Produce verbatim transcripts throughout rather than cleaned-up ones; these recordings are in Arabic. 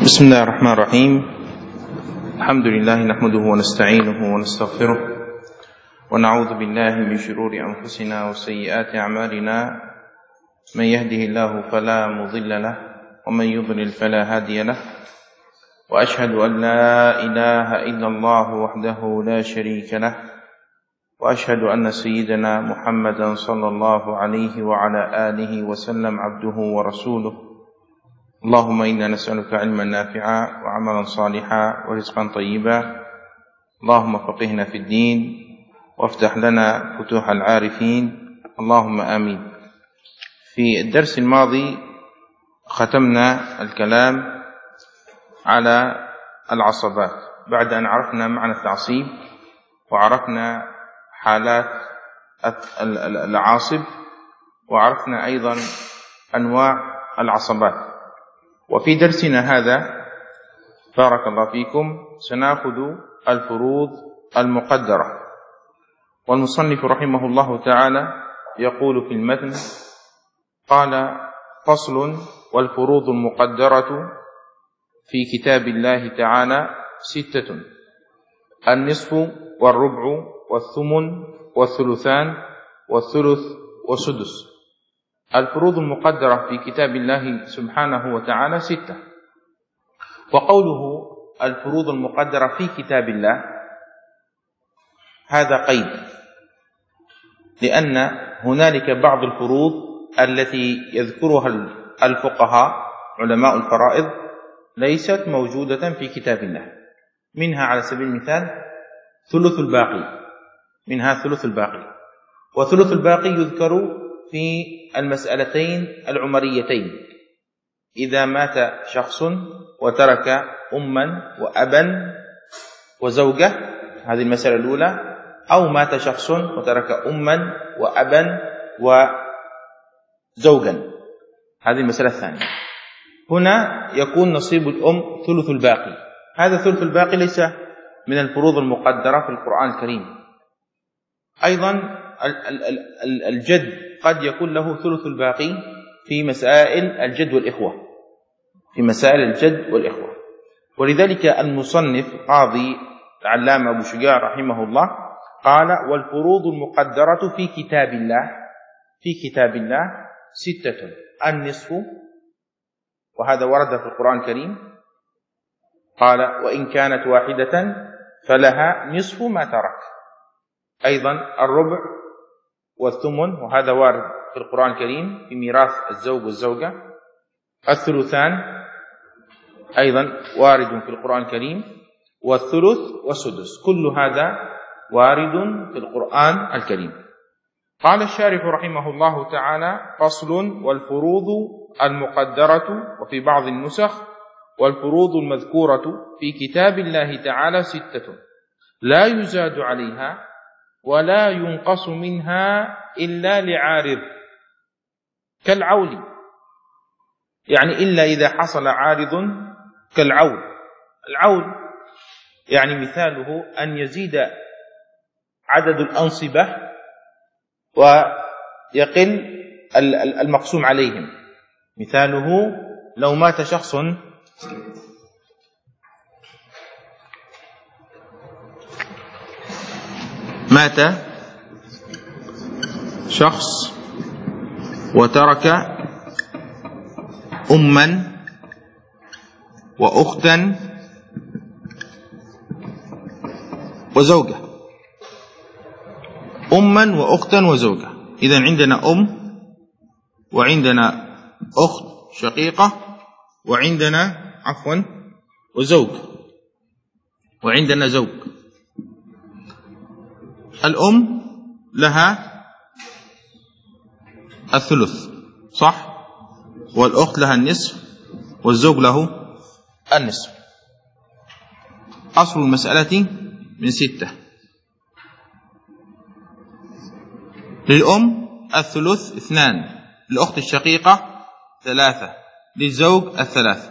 بسم الله الرحمن الرحيم. الحمد لله نحمده ونستعينه ونستغفره ونعوذ بالله من شرور أنفسنا وسيئات أعمالنا، من يهده الله فلا مضل له ومن يضلل فلا هادي له، وأشهد أن لا إله إلا الله وحده لا شريك له، وأشهد أن سيدنا محمدا صلى الله عليه وعلى آله وسلم عبده ورسوله. اللهم إنا نسألك علما نافعا وعملا صالحا ورزقا طيبا. اللهم فقهنا في الدين وافتح لنا فتوح العارفين، اللهم آمين. في الدرس الماضي ختمنا الكلام على العصبات بعد أن عرفنا معنى التعصيب وعرفنا حالات العاصب وعرفنا أيضا أنواع العصبات. وفي درسنا هذا بارك الله فيكم سنأخذ الفروض المقدرة، والمصنف رحمه الله تعالى يقول في المتن: قال: فصل: والفروض المقدرة في كتاب الله تعالى ستة: النصف والربع والثمن والثلثان والثلث والسدس. الفروض المقدرة في كتاب الله سبحانه وتعالى ستة. وقوله الفروض المقدرة في كتاب الله هذا قيد، لأن هنالك بعض الفروض التي يذكرها الفقهاء علماء الفرائض ليست موجودة في كتاب الله. منها على سبيل المثال ثلث الباقي، منها ثلث الباقي، وثلث الباقي يذكر في المسألتين العمريتين: إذا مات شخص وترك أما وأبا وزوجة، هذه المسألة الأولى، أو مات شخص وترك أما وأبا وزوجا، هذه المسألة الثانية. هنا يكون نصيب الأم ثلث الباقي. هذا ثلث الباقي ليس من الفروض المقدرة في القرآن الكريم. أيضا الجد قد يكون له ثلث الباقي في مسائل الجد والإخوة، في مسائل الجد والإخوة. ولذلك المصنف قاضي العلامة أبو شجاع رحمه الله قال: والفروض المقدرة في كتاب الله في كتاب الله ستة: النصف، وهذا ورد في القرآن الكريم، قال: وإن كانت واحدة فلها نصف ما ترك. أيضا الربع والثمن، وهذا وارد في القرآن الكريم في ميراث الزوج والزوجة. الثلثان أيضا وارد في القرآن الكريم، والثلث والسدس، كل هذا وارد في القرآن الكريم. قال الشارح رحمه الله تعالى: فصل: والفروض المقدرة، وفي بعض النسخ: والفروض المذكورة في كتاب الله تعالى ستة، لا يزاد عليها ولا ينقص منها إلا لعارض، كالعول، يعني إلا إذا حصل عارض كالعول. العول يعني مثاله أن يزيد عدد الأنصبة ويقل المقسوم عليهم. مثاله لو مات شخص مات شخص وترك أما وأختا وزوجة، أما وأختا وزوجة. إذن عندنا أم وعندنا أخت شقيقة وعندنا عفوا وزوج وعندنا زوج. الأم لها الثلث، صح؟ والأخت لها النصف والزوج له النصف. أصل المسألة من ستة. للأم الثلث اثنان، للأخت الشقيقة ثلاثة، للزوج الثلاث.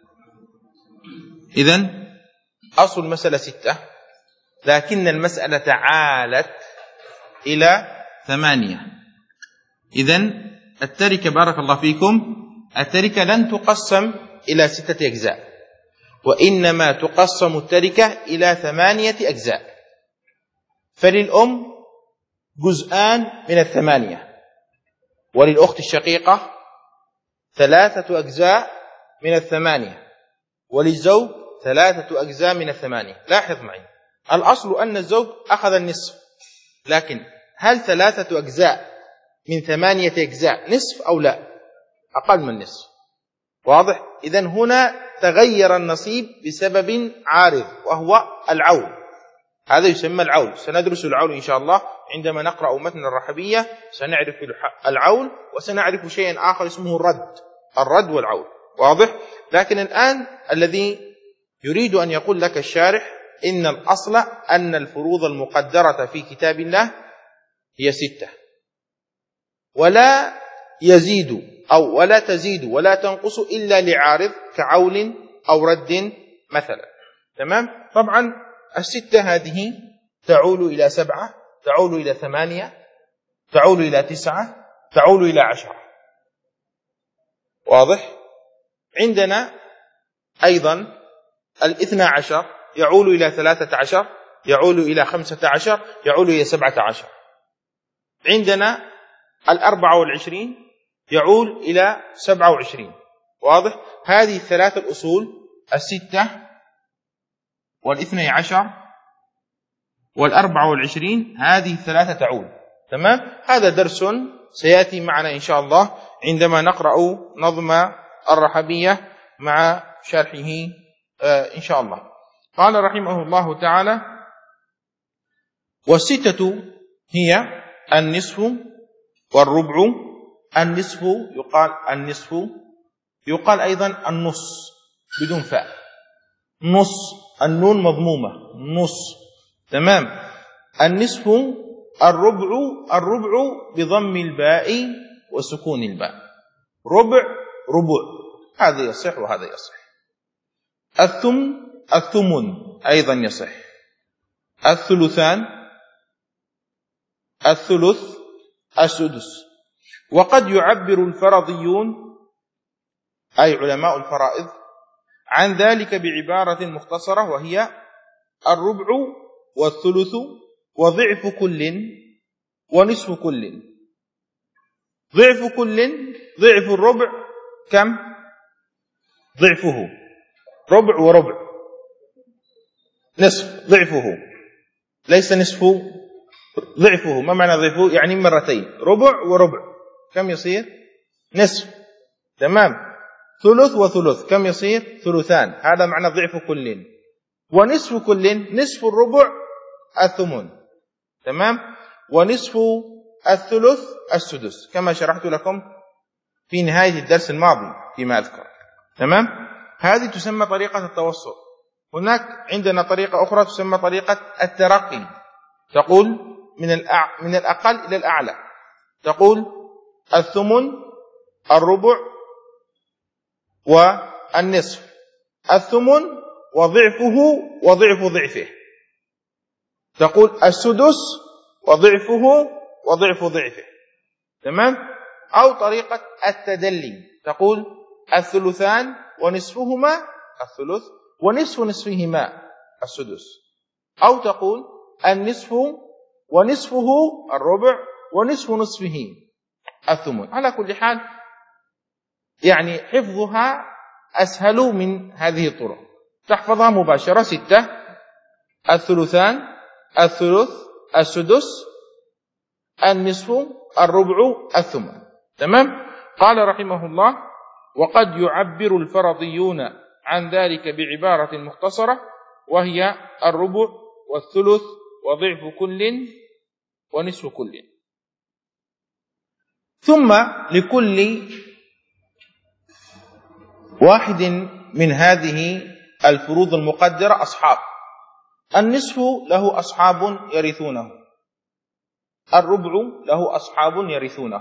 إذن أصل المسألة ستة، لكن المسألة عالت إلى ثمانية. إذن التركة بارك الله فيكم التركة لن تقسم إلى ستة أجزاء، وإنما تقسم التركة إلى ثمانية أجزاء، فللأم جزءان من الثمانية، وللأخت الشقيقة ثلاثة أجزاء من الثمانية، وللزوج ثلاثة أجزاء من الثمانية. لاحظ معي، الأصل أن الزوج أخذ النصف، لكن هل ثلاثة أجزاء من ثمانية أجزاء نصف أو لا؟ أقل من نصف. واضح؟ إذن هنا تغير النصيب بسبب عارض وهو العول. هذا يسمى العول، سندرس العول إن شاء الله عندما نقرأ متن الرحبية، سنعرف العول وسنعرف شيئا آخر اسمه الرد، الرد والعول. واضح؟ لكن الآن الذي يريد أن يقول لك الشارح إن الأصل أن الفروض المقدرة في كتاب الله هي ستة، ولا يزيد أو ولا تزيد ولا تنقص إلا لعارض كعول أو رد مثلا. تمام؟ طبعا الستة هذه تعول إلى سبعة، تعول إلى ثمانية، تعول إلى تسعة، تعول إلى عشرة. واضح؟ عندنا أيضا الاثنى عشر يعول إلى ثلاثة عشر، يعول إلى خمسة عشر، يعول إلى سبعة عشر. عندنا الأربعة والعشرين يعول إلى سبعة وعشرين. واضح؟ هذه الثلاثة الأصول، الستة والاثنى عشر والأربعة والعشرين، هذه الثلاثة تعول. تمام؟ هذا درس سيأتي معنا إن شاء الله عندما نقرأ نظم الرحبية مع شرحه آه إن شاء الله. قال رحمه الله تعالى: والستة هي النصف والربع. النصف يقال النصف، يقال أيضا النص بدون فاء، نص، النون مضمومة، نص. تمام؟ النصف. الربع، الربع بضم الباء وسكون الباء، ربع، ربع، هذا يصح وهذا يصح. الثمن، الثمن أيضا يصح. الثلثان، الثلث، السدس. وقد يعبر الفرضيون أي علماء الفرائض عن ذلك بعبارة مختصرة، وهي الربع والثلث وضعف كل ونصف كل. ضعف كل، ضعف الربع كم؟ ضعفه ربع وربع، نصف ضعفه، ليس نصف ضعفه. ما معنى ضعفه؟ يعني مرتين، ربع وربع كم يصير؟ نصف. تمام؟ ثلث وثلث كم يصير؟ ثلثان، هذا معنى ضعف كل. ونصف كل، نصف الربع الثمن. تمام؟ ونصف الثلث السدس، كما شرحت لكم في نهاية الدرس الماضي فيما أذكر. تمام؟ هذه تسمى طريقة التوسط. هناك عندنا طريقة أخرى تسمى طريقة الترقي، تقول من الأع... من الأقل إلى الأعلى، تقول الثمن، الربع والنصف، الثمن وضعفه وضعف ضعفه، تقول السدس وضعفه وضعف ضعفه. تمام؟ أو طريقة التدلي، تقول الثلثان ونصفهما الثلث ونصف نصفهما السدس، أو تقول النصف ونصفه الربع ونصف نصفه الثمن. على كل حال يعني حفظها أسهل من هذه الطرق، تحفظها مباشرة. ستة، الثلثان، الثلث، السدس، النصف، الربع، الثمن. تمام؟ قال رحمه الله: وقد يعبر الفرضيون عن ذلك بعبارة مختصرة، وهي الربع والثلث وضعف كل ونصف كل. ثم لكل واحد من هذه الفروض المقدرة أصحاب. النصف له أصحاب يرثونه، الربع له أصحاب يرثونه،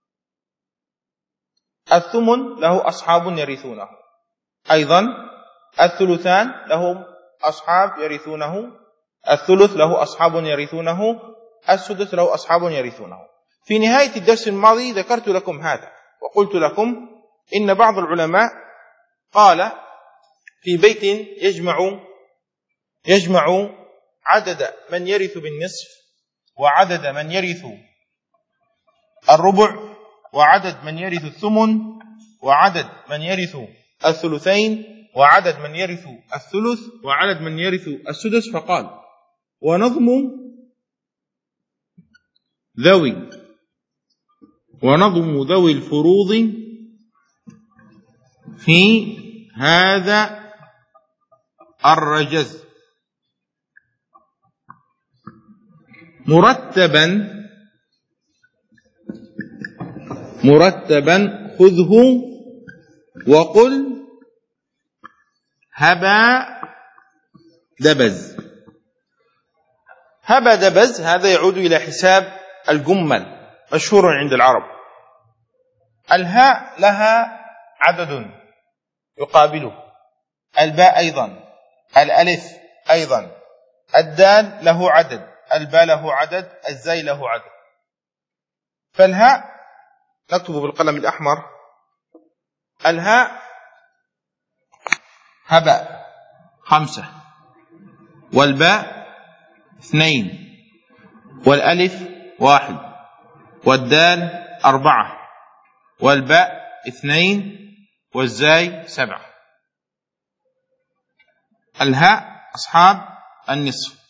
الثمن له أصحاب يرثونه، أيضا الثلثان لهم أصحاب يرثونه، الثلث له أصحاب يرثونه، السدس له أصحاب يرثونه. في نهاية الدرس الماضي ذكرت لكم هذا، وقلت لكم إن بعض العلماء قال في بيت يجمع يجمع عدد من يرث بالنصف وعدد من يرث الربع وعدد من يرث الثمن وعدد من يرث الثلثين وعدد من يرث الثلث وعدد من يرث السدس، فقال: ونظم ذوي ونظم ذوي الفروض في هذا الرجز مرتبا مرتبا خذه وقل هبا دبز. هبا دبز هذا يعود إلى حساب الجمل، مشهور عند العرب. الهاء لها عدد يقابله، الباء أيضا، الألف أيضا، الدال له عدد، الباء له عدد، الزاي له عدد. فالهاء نكتب بالقلم الأحمر: الهاء هباء خمسة، والباء اثنين، والألف واحد، والدال أربعة، والباء اثنين، والزاي سبعة. الهاء أصحاب النصف،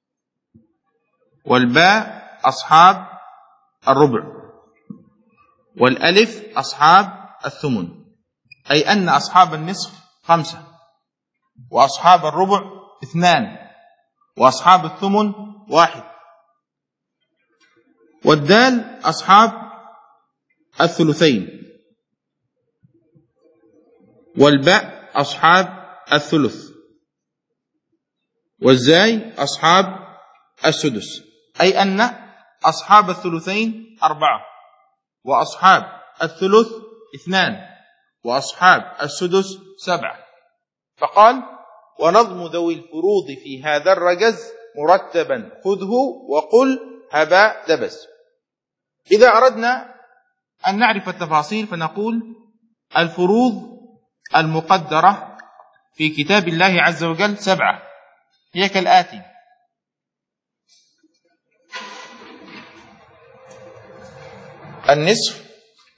والباء أصحاب الربع، والألف أصحاب الثمن، أي أن أصحاب النصف خمسة، وأصحاب الربع اثنان، وأصحاب الثمن واحد، والدال أصحاب الثلثين، والباء أصحاب الثلث، والزاي أصحاب السدس، أي أن أصحاب الثلثين أربعة، وأصحاب الثلث اثنان، وأصحاب السدس سبعة. فقال: ونظم ذوي الفروض في هذا الرجز مرتبا خذه وقل هبا دبس. إذا أردنا أن نعرف التفاصيل فنقول: الفروض المقدرة في كتاب الله عز وجل سبعة، هي كالآتي: النصف،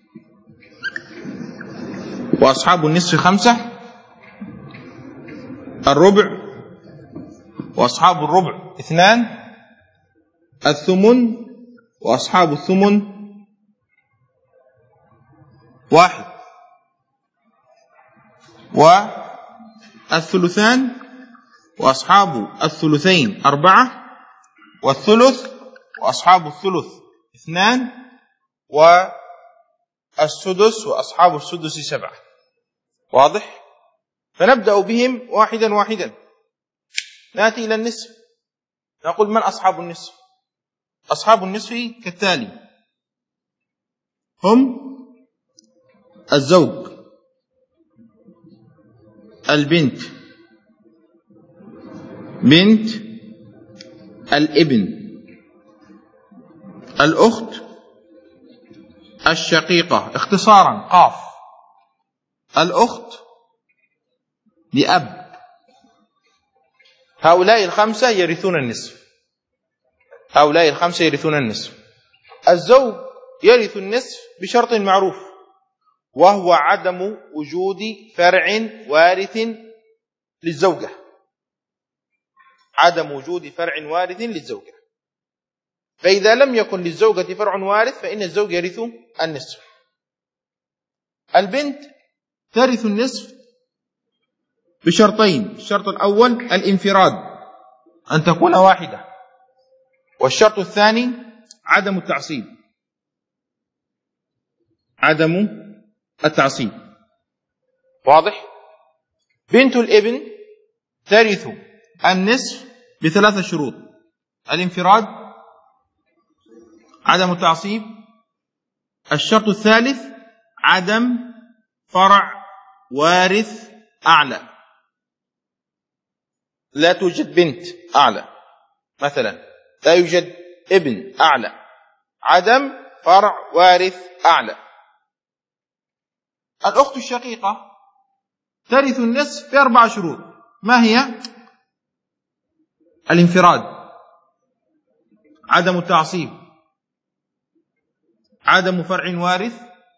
وأصحاب النصف خمسة، الربع، وأصحاب الربع اثنان، الثمن، وأصحاب الثمن واحد، والثلثان، وأصحاب الثلثين أربعة، والثلث، وأصحاب الثلث اثنان، والسدس، وأصحاب السدس سبعة. واضح؟ فنبدأ بهم واحدا واحدا. نأتي إلى النصف، نقول: من أصحاب النصف؟ أصحاب النصف كالتالي: هم الزوج، البنت، بنت الابن، الأخت الشقيقة، اختصارا قاف، الأخت لأب. هؤلاء الخمسة يرثون النصف، هؤلاء الخمسة يرثون النصف. الزوج يرث النصف بشرط معروف، وهو عدم وجود فرع وارث للزوجة، عدم وجود فرع وارث للزوجة. فإذا لم يكن للزوجة فرع وارث فإن الزوج يرث النصف. البنت ترث النصف بشرطين: الشرط الأول الانفراد، أن تكون واحدة، والشرط الثاني عدم التعصيب، عدم التعصيب. واضح؟ بنت الابن ترث النصف بثلاثة شروط: الانفراد، عدم التعصيب، الشرط الثالث عدم فرع وارث أعلى. لا توجد بنت أعلى مثلا، لا يوجد ابن أعلى، عدم فرع وارث أعلى. الأخت الشقيقة ترث النصف بأربع شروط. ما هي؟ الانفراد، عدم التعصيب، عدم فرع وارث،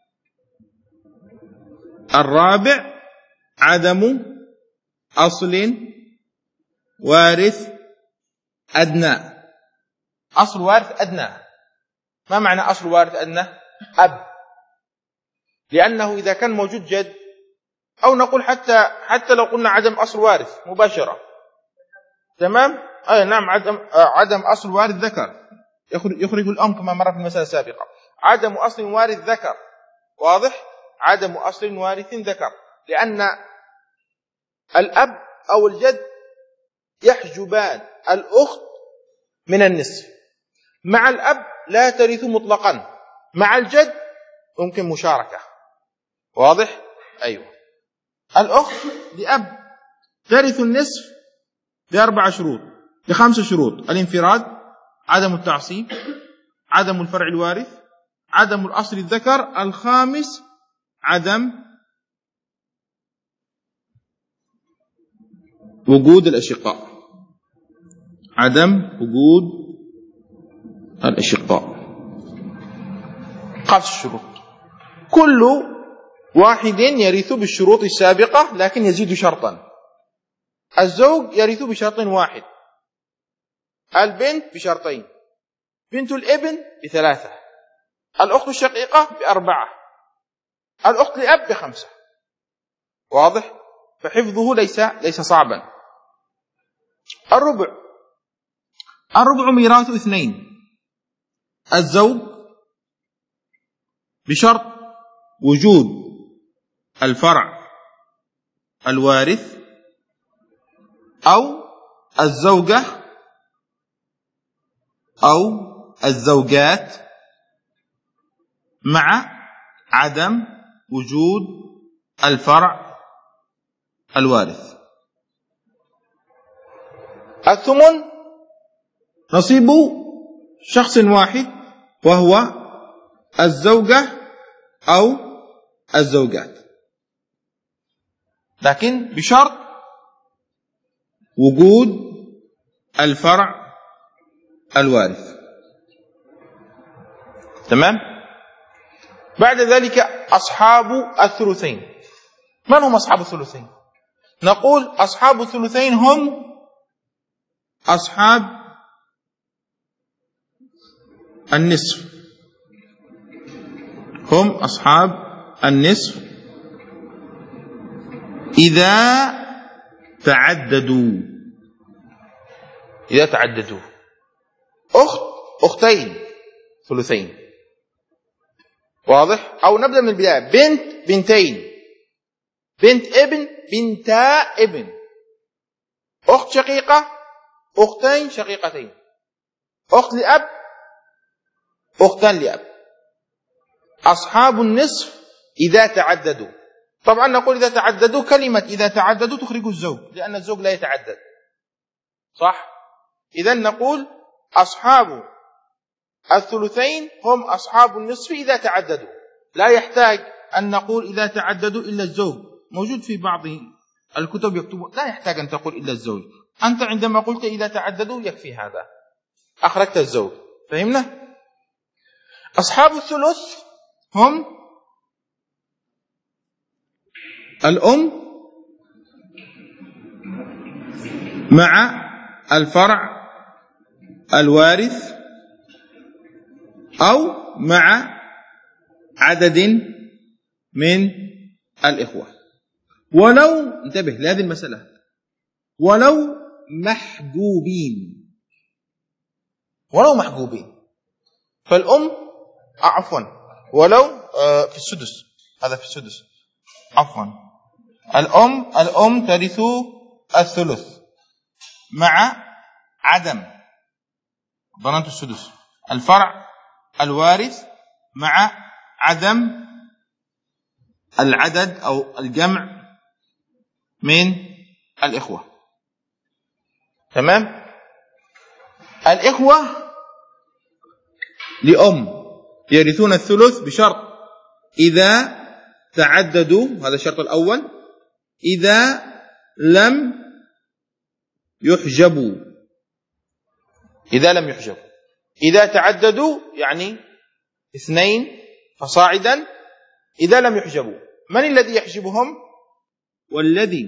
الرابع عدم أصل وارث أدنى. أصل وارث أدنى، ما معنى أصل وارث أدنى؟ أب، لأنه إذا كان موجود جد، أو نقول حتى حتى لو قلنا عدم أصل وارث مباشرة، تمام؟ أي نعم، عدم عدم أصل وارث ذكر يخرج يخرج الأم كما مر في المسألة السابقة. عدم أصل وارث ذكر، واضح؟ عدم أصل وارث ذكر، لأن الأب أو الجد يحجبان الأخت من النصف. مع الأب لا ترث مطلقا، مع الجد ممكن مشاركة، واضح؟ أيوة. الأخت لأب ترث النصف بأربع شروط، بخمس شروط: الانفراد، عدم التعصيب، عدم الفرع الوارث، عدم الأصل الذكر، الخامس عدم وجود الأشقاء، عدم وجود الأشقاء. خمس شروط، كل واحد يرث بالشروط السابقة لكن يزيد شرطا. الزوج يرث بشرط واحد، البنت بشرطين، بنت الابن بثلاثة، الأخت الشقيقة بأربعة، الأخت لأب بخمسة، واضح؟ فحفظه ليس ليس صعبا. الربع، الربع ميراث اثنين: الزوج بشرط وجود الفرع الوارث، أو الزوجة أو الزوجات مع عدم وجود الفرع الوارث. الثمن نصيب شخص واحد وهو الزوجة أو الزوجات، لكن بشرط وجود الفرع الوارث. تمام؟ بعد ذلك أصحاب الثلثين. من هم أصحاب الثلثين؟ نقول أصحاب الثلثين هم أصحاب النصف، هم أصحاب النصف إذا تعددوا. إذا تعددوا أخت أختين ثلثين، واضح؟ أو نبدأ من البداية: بنت بنتين، بنت ابن بنتا ابن، أخت شقيقة أختين شقيقتين، أخت لأب أختان لأب. أصحاب النصف إذا تعددوا. طبعا نقول إذا تعددوا، كلمة إذا تعددوا تخرج الزوج، لأن الزوج لا يتعدد، صح؟ إذن نقول أصحاب الثلثين هم أصحاب النصف إذا تعددوا. لا يحتاج أن نقول إذا تعددوا إلا الزوج، موجود في بعض الكتب يكتبون لا يحتاج أن تقول إلا الزوج. أنت عندما قلت إذا تعددوا يكفي هذا، أخرجت الزوج. فهمنا؟ أصحاب الثلث هم الأم مع الفرع الوارث، أو مع عدد من الإخوة، ولو انتبه لهذه المسألة، ولو محجوبين، ولو محجوبين. فالأم عفوا ولو في السدس، هذا في السدس عفوا الأم الأم ترث الثلث مع عدم ضمانة السدس، الفرع الوارث مع عدم العدد أو الجمع من الإخوة. تمام؟ الإخوة لأم يرثون الثلث بشرط إذا تعددوا، هذا الشرط الأول، إذا لم يحجبوا إذا لم يحجبوا إذا تعددوا يعني اثنين فصاعدا إذا لم يحجبوا. من الذي يحجبهم؟ والذي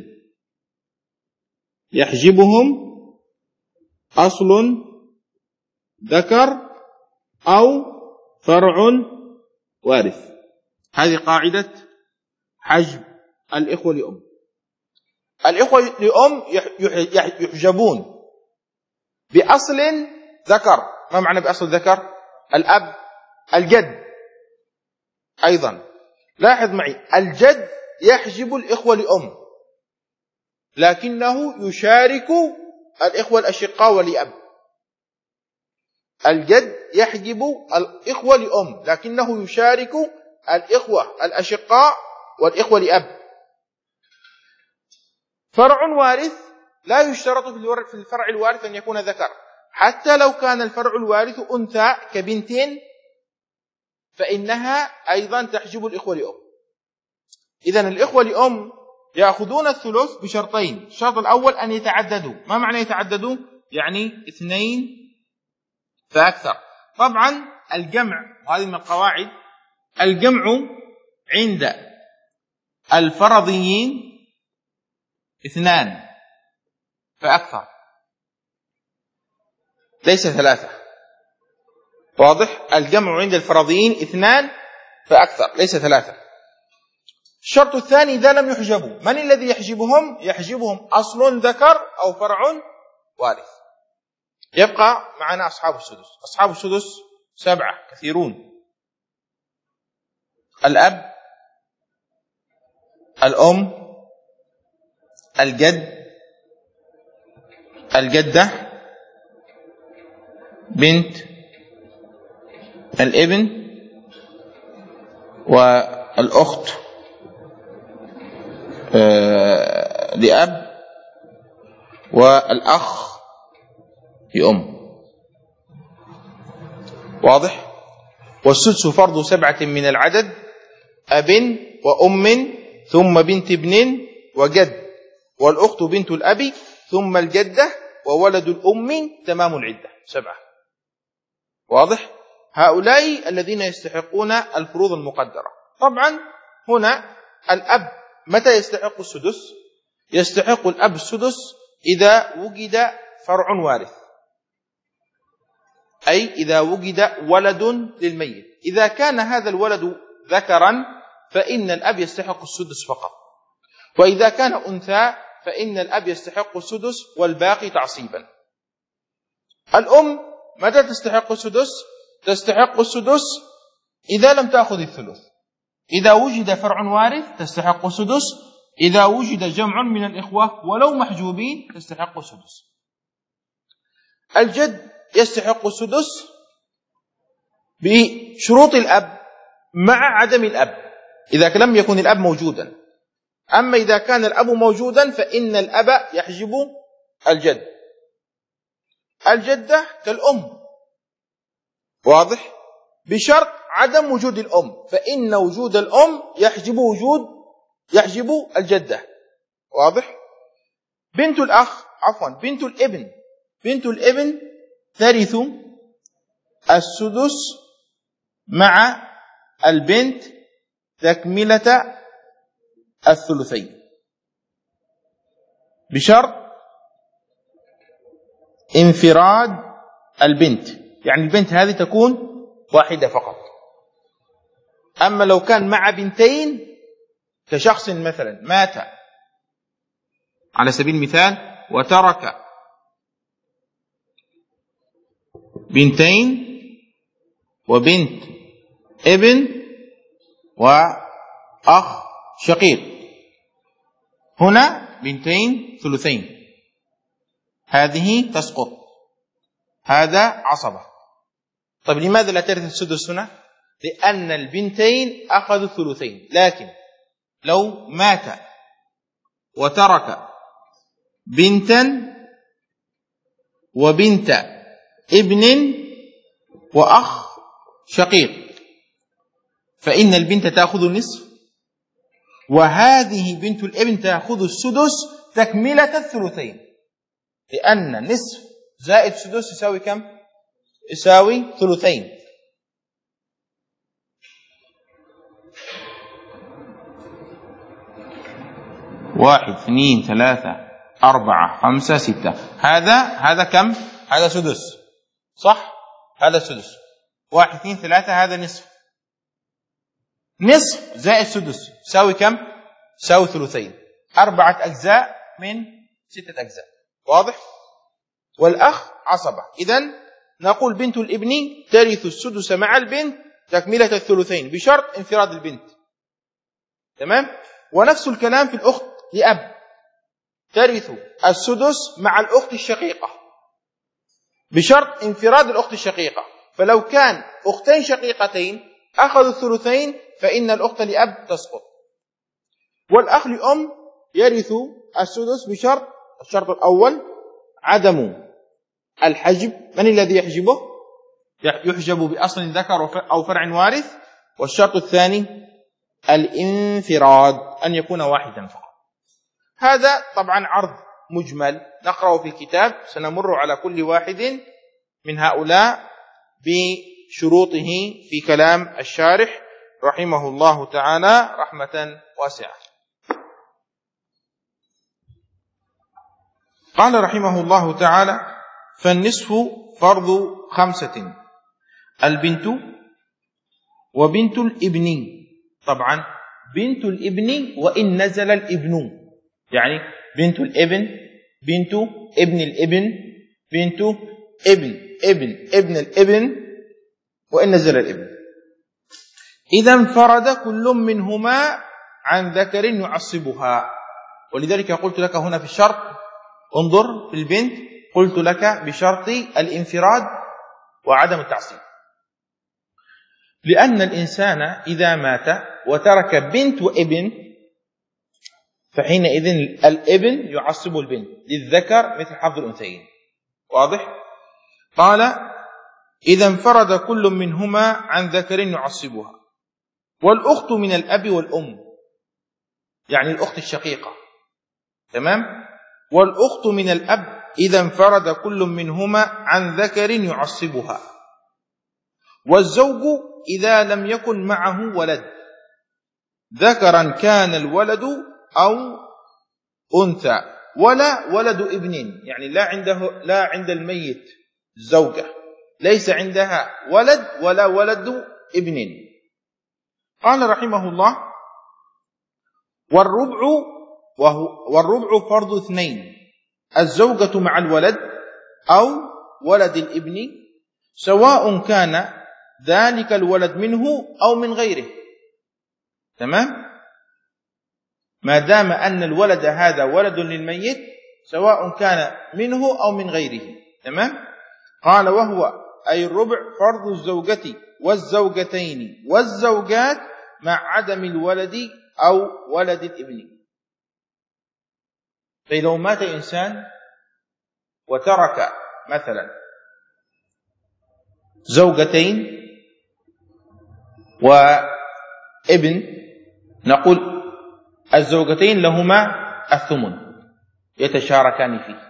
يحجبهم أصل ذكر أو فرع وارث. هذه قاعدة حجب الإخوة لأم. الإخوة لأم يحجبون بأصل ذكر. ما معنى بأصل ذكر؟ الأب، الجد أيضا. لاحظ معي، الجد يحجب الإخوة لأم لكنه يشارك الإخوة الأشقاء ولأب. الجد يحجب الإخوة لأم لكنه يشارك الإخوة الأشقاء والإخوة لأب. فرع وارث لا يشترط في الفرع الوارث أن يكون ذكر، حتى لو كان الفرع الوارث أنثى كبنتين فإنها أيضا تحجب الإخوة لأم. إذن الإخوة لأم يأخذون الثلث بشرطين. الشرط الأول أن يتعددوا. ما معنى يتعددوا؟ يعني اثنين فأكثر. طبعا الجمع، وهذه من القواعد، الجمع عند الفرضيين اثنان فأكثر ليس ثلاثة. واضح؟ الجمع عند الفرضيين اثنان فأكثر ليس ثلاثة. الشرط الثاني إذا لم يحجبوا. من الذي يحجبهم؟ يحجبهم أصل ذكر أو فرع وارث. يبقى معنا أصحاب السدس. أصحاب السدس سبعة كثيرون: الأب، الأم، الجد، الجدة، بنت الابن، والأخت لأب، والأخ لأم. واضح؟ والسدس فرض سبعة من العدد: أب وأم ثم بنت ابن وجد، والأخت بنت الأب ثم الجدة وولد الأم تمام العدة. سبعة. واضح؟ هؤلاء الذين يستحقون الفروض المقدرة. طبعا هنا الأب متى يستحق السدس؟ يستحق الأب السدس إذا وجد فرع وارث، أي إذا وجد ولد للميت. إذا كان هذا الولد ذكرا فإن الأب يستحق السدس فقط، وإذا كان أنثى فإن الأب يستحق السدس والباقي تعصيبا. الأم متى تستحق السدس؟ تستحق السدس إذا لم تأخذ الثلث. إذا وجد فرع وارث تستحق السدس، إذا وجد جمع من الإخوة ولو محجوبين تستحق السدس. الجد يستحق السدس بشروط الأب مع عدم الأب إذا لم يكن الأب موجودا. أما إذا كان الأب موجودا فإن الأب يحجب الجد. الجدة كالأم. واضح؟ بشرط عدم وجود الأم، فإن وجود الأم يحجب وجود يحجب الجدة. واضح؟ بنت الأخ عفوا بنت الابن بنت الابن ترث السدس مع البنت تكملة الثلثين بشرط انفراد البنت، يعني البنت هذه تكون واحدة فقط. أما لو كان مع بنتين كشخص مثلا مات على سبيل المثال وترك بنتين وبنت ابن وأخ شقيق، هنا بنتين ثلثين، هذه تسقط، هذا عصبة. طيب لماذا لا ترث السدس هنا؟ لأن البنتين أخذوا الثلثين، لكن لو مات وترك بنتا وبنت ابن وأخ شقيق فإن البنت تأخذ النصف وهذه بنت الابن تأخذ السدس تكملة الثلثين، لأن نصف زائد سدس يساوي كم؟ يساوي ثلثين. واحد اثنين ثلاثة أربعة خمسة ستة، هذا هذا كم؟ هذا سدس، صح؟ هذا سدس. واحد اثنين ثلاثة هذا نصف، نصف زائد سدس يساوي كم؟ يساوي ثلثين. أربعة أجزاء من ستة أجزاء، واضح؟ والأخ عصبة. إذن نقول بنت الابن ترث السدس مع البنت تكملة الثلثين بشرط انفراد البنت، تمام؟ ونفس الكلام في الأخت لأب، ترث السدس مع الأخت الشقيقة بشرط انفراد الأخت الشقيقة. فلو كان أختين شقيقتين أخذوا الثلثين فإن الأخت لأب تسقط. والأخ لأم يرث السدس بشرط، الشرط الأول عدم الحجب. من الذي يحجبه؟ يحجب بأصل ذكر أو فرع وارث. والشرط الثاني الانفراد، أن يكون واحدا فقط. هذا طبعا عرض مجمل نقرأه في الكتاب، سنمر على كل واحد من هؤلاء بشروطه في كلام الشارح رحمه الله تعالى رحمة واسعة. قال رحمه الله تعالى: فالنصف فرض خمسة، البنت وبنت الابن. طبعا بنت الابن وإن نزل الابن، يعني بنت الابن، بنت ابن الابن، بنت ابن ابن ابن الابن، وإن نزل الابن. إذا انفرد كل منهما عن ذكر يعصبها. ولذلك قلت لك هنا في الشرط، انظر في البنت، قلت لك بشرط الانفراد وعدم التعصيب، لأن الإنسان إذا مات وترك بنت وابن فحينئذ الابن يعصب البنت، للذكر مثل حظ الأنثيين، واضح؟ قال: إذا انفرد كل منهما عن ذكر يعصبها. والأخت من الأب والأم، يعني الأخت الشقيقة، تمام؟ والأخت من الأب إذا انفرد كل منهما عن ذكر يعصبها. والزوج إذا لم يكن معه ولد، ذكرا كان الولد أو أنثى، ولا ولد ابن، يعني لا عنده لا عند الميت زوجة ليس عندها ولد ولا ولد ابن. قال رحمه الله: والربع وهو والربع فرض اثنين، الزوجة مع الولد أو ولد الابن، سواء كان ذلك الولد منه أو من غيره، تمام؟ ما دام أن الولد هذا ولد للميت سواء كان منه أو من غيره، تمام؟ قال: وهو أي الربع فرض الزوجة والزوجتين والزوجات مع عدم الولد أو ولد الابن. فلو مات إنسان وترك مثلا زوجتين وابن، نقول الزوجتين لهما الثمن يتشاركان فيه،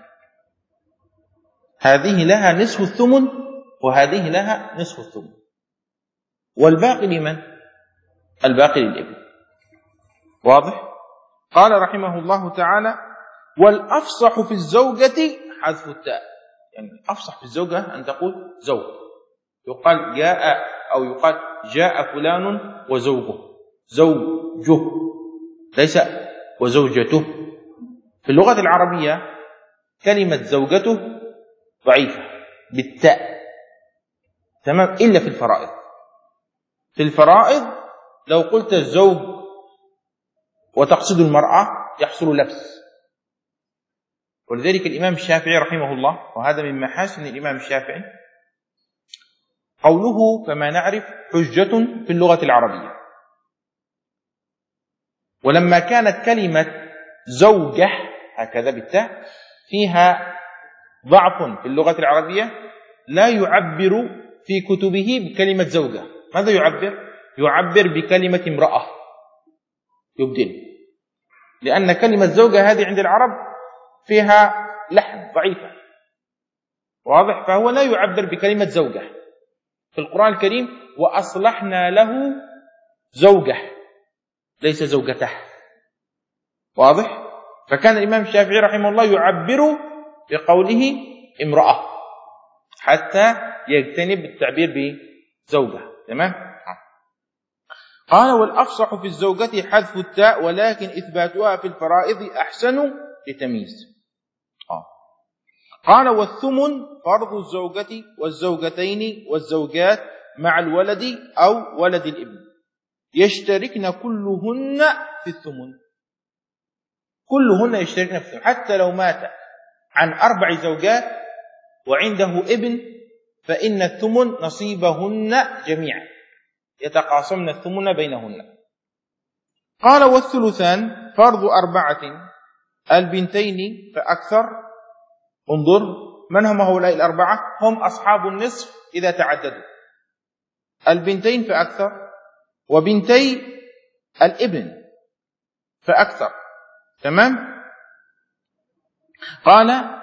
هذه لها نصف الثمن وهذه لها نصف الثمن، والباقي لمن؟ الباقي للابن، واضح؟ قال رحمه الله تعالى: والأفصح في الزوجة حذف التاء، يعني أفصح في الزوجة أن تقول زوج، يقال جاء أو يقال جاء فلان وزوجه، زوجه ليس وزوجته. في اللغة العربية كلمة زوجته ضعيفة بالتاء، تمام، إلا في الفرائض. في الفرائض لو قلت الزوج وتقصد المرأة يحصل لبس. ولذلك الإمام الشافعي رحمه الله، وهذا من محاسن الإمام الشافعي، قوله كما نعرف حجة في اللغة العربية. ولما كانت كلمة زوجة هكذا بالتاء فيها ضعف في اللغة العربية، لا يعبر في كتبه بكلمة زوجة. ماذا يعبر؟ يعبر بكلمة امرأة، يبدل. لأن كلمة زوجة هذه عند العرب فيها لحن ضعيفة، واضح؟ فهو لا يعبر بكلمة زوجة في القرآن الكريم. وأصلحنا له زوجة ليس زوجته، واضح؟ فكان الإمام الشافعي رحمه الله يعبر بقوله امرأة حتى يجتنب التعبير بزوجة. تمام؟ قال والأفصح في الزوجة حذف التاء، ولكن إثباتها في الفرائض أحسن لتمييز. قال والثمن فرض الزوجة والزوجتين والزوجات مع الولد أو ولد الابن يشتركن كلهن في الثمن، كلهن يشتركن في الثمن، حتى لو مات عن أربع زوجات وعنده ابن فإن الثمن نصيبهن جميعا، يتقاسمن الثمن بينهن. قال والثلثان فرض أربعة البنتين فأكثر. انظر من هم هؤلاء الأربعة؟ هم أصحاب النصف إذا تعددوا، البنتين فأكثر وبنتي الابن فأكثر. تمام؟ قال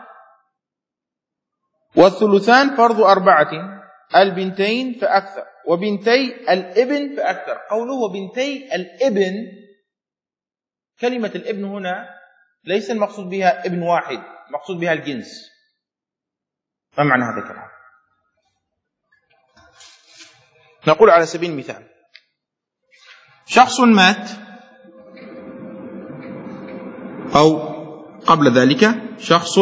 والثلثان فرض أربعة البنتين فأكثر وبنتي الابن فأكثر. قوله وبنتي الابن، كلمة الابن هنا ليس المقصود بها ابن واحد، مقصود بها الجنس. ما معنى هذا الكلام؟ نقول على سبيل المثال شخص مات، أو قبل ذلك شخص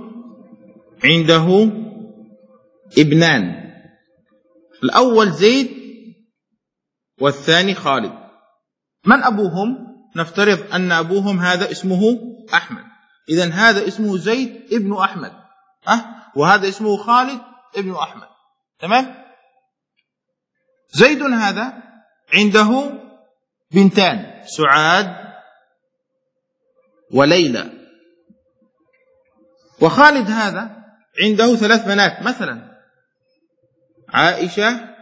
عنده ابنان، الأول زيد والثاني خالد. من أبوهم؟ نفترض أن أبوهم هذا اسمه أحمد، إذن هذا اسمه زيد ابن أحمد، أه؟ وهذا اسمه خالد ابن أحمد. تمام؟ زيد هذا عنده بنتان سعاد وليلى، وخالد هذا عنده ثلاث بنات مثلا عائشة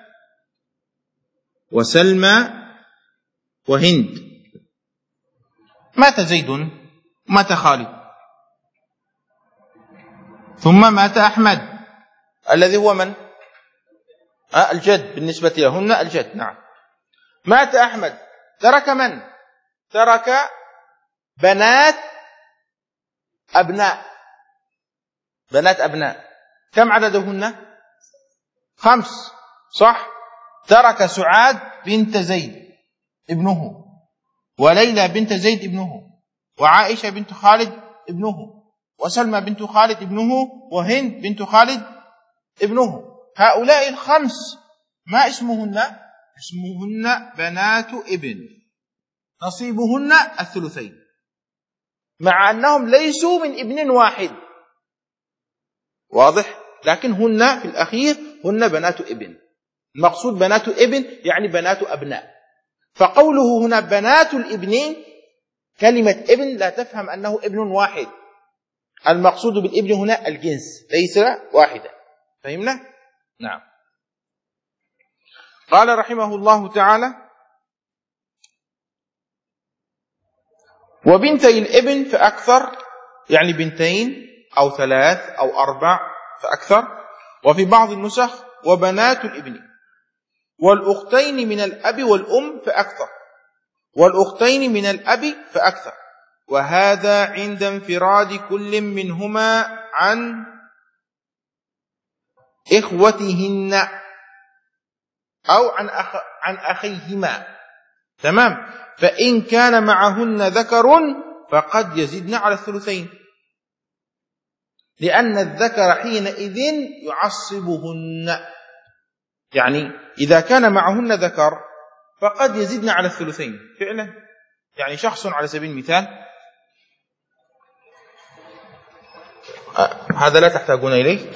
وسلمى وهند. مات زيد مات خالد، ثم مات أحمد الذي هو من؟ آه الجد بالنسبة لهن، الجد. نعم. مات أحمد، ترك من؟ ترك بنات أبناء، بنات أبناء. كم عددهن؟ خمس، صح؟ ترك سعاد بنت زيد ابنه، وليلى بنت زيد ابنه، وعائشة بنت خالد ابنه، وسلمى بنت خالد ابنه، وهند بنت خالد ابنه. هؤلاء الخمس ما اسمهن؟ اسمهن بنات ابن، نصيبهن الثلثين، مع أنهم ليسوا من ابن واحد، واضح؟ لكن هن في الأخير هن بنات ابن. المقصود بنات ابن يعني بنات أبناء. فقوله هنا بنات الابن، كلمة ابن لا تفهم أنه ابن واحد، المقصود بالابن هنا الجنس ليس واحدا. فهمنا؟ نعم. قال رحمه الله تعالى وبنتي الابن فأكثر، يعني بنتين أو ثلاث أو أربع فأكثر. وفي بعض النسخ وبنات الابن، والأختين من الأب والأم فأكثر، والأختين من الأب فأكثر. وهذا عند انفراد كل منهما عن إخوتهن أو عن أخ عن أخيهما. تمام؟ فإن كان معهن ذكر فقد يزدن على الثلثين، لأن الذكر حينئذ يعصبهن، يعني إذا كان معهن ذكر فقد يزدن على الثلثين فعلا. يعني شخص على سبيل المثال، آه هذا لا تحتاجون إليه،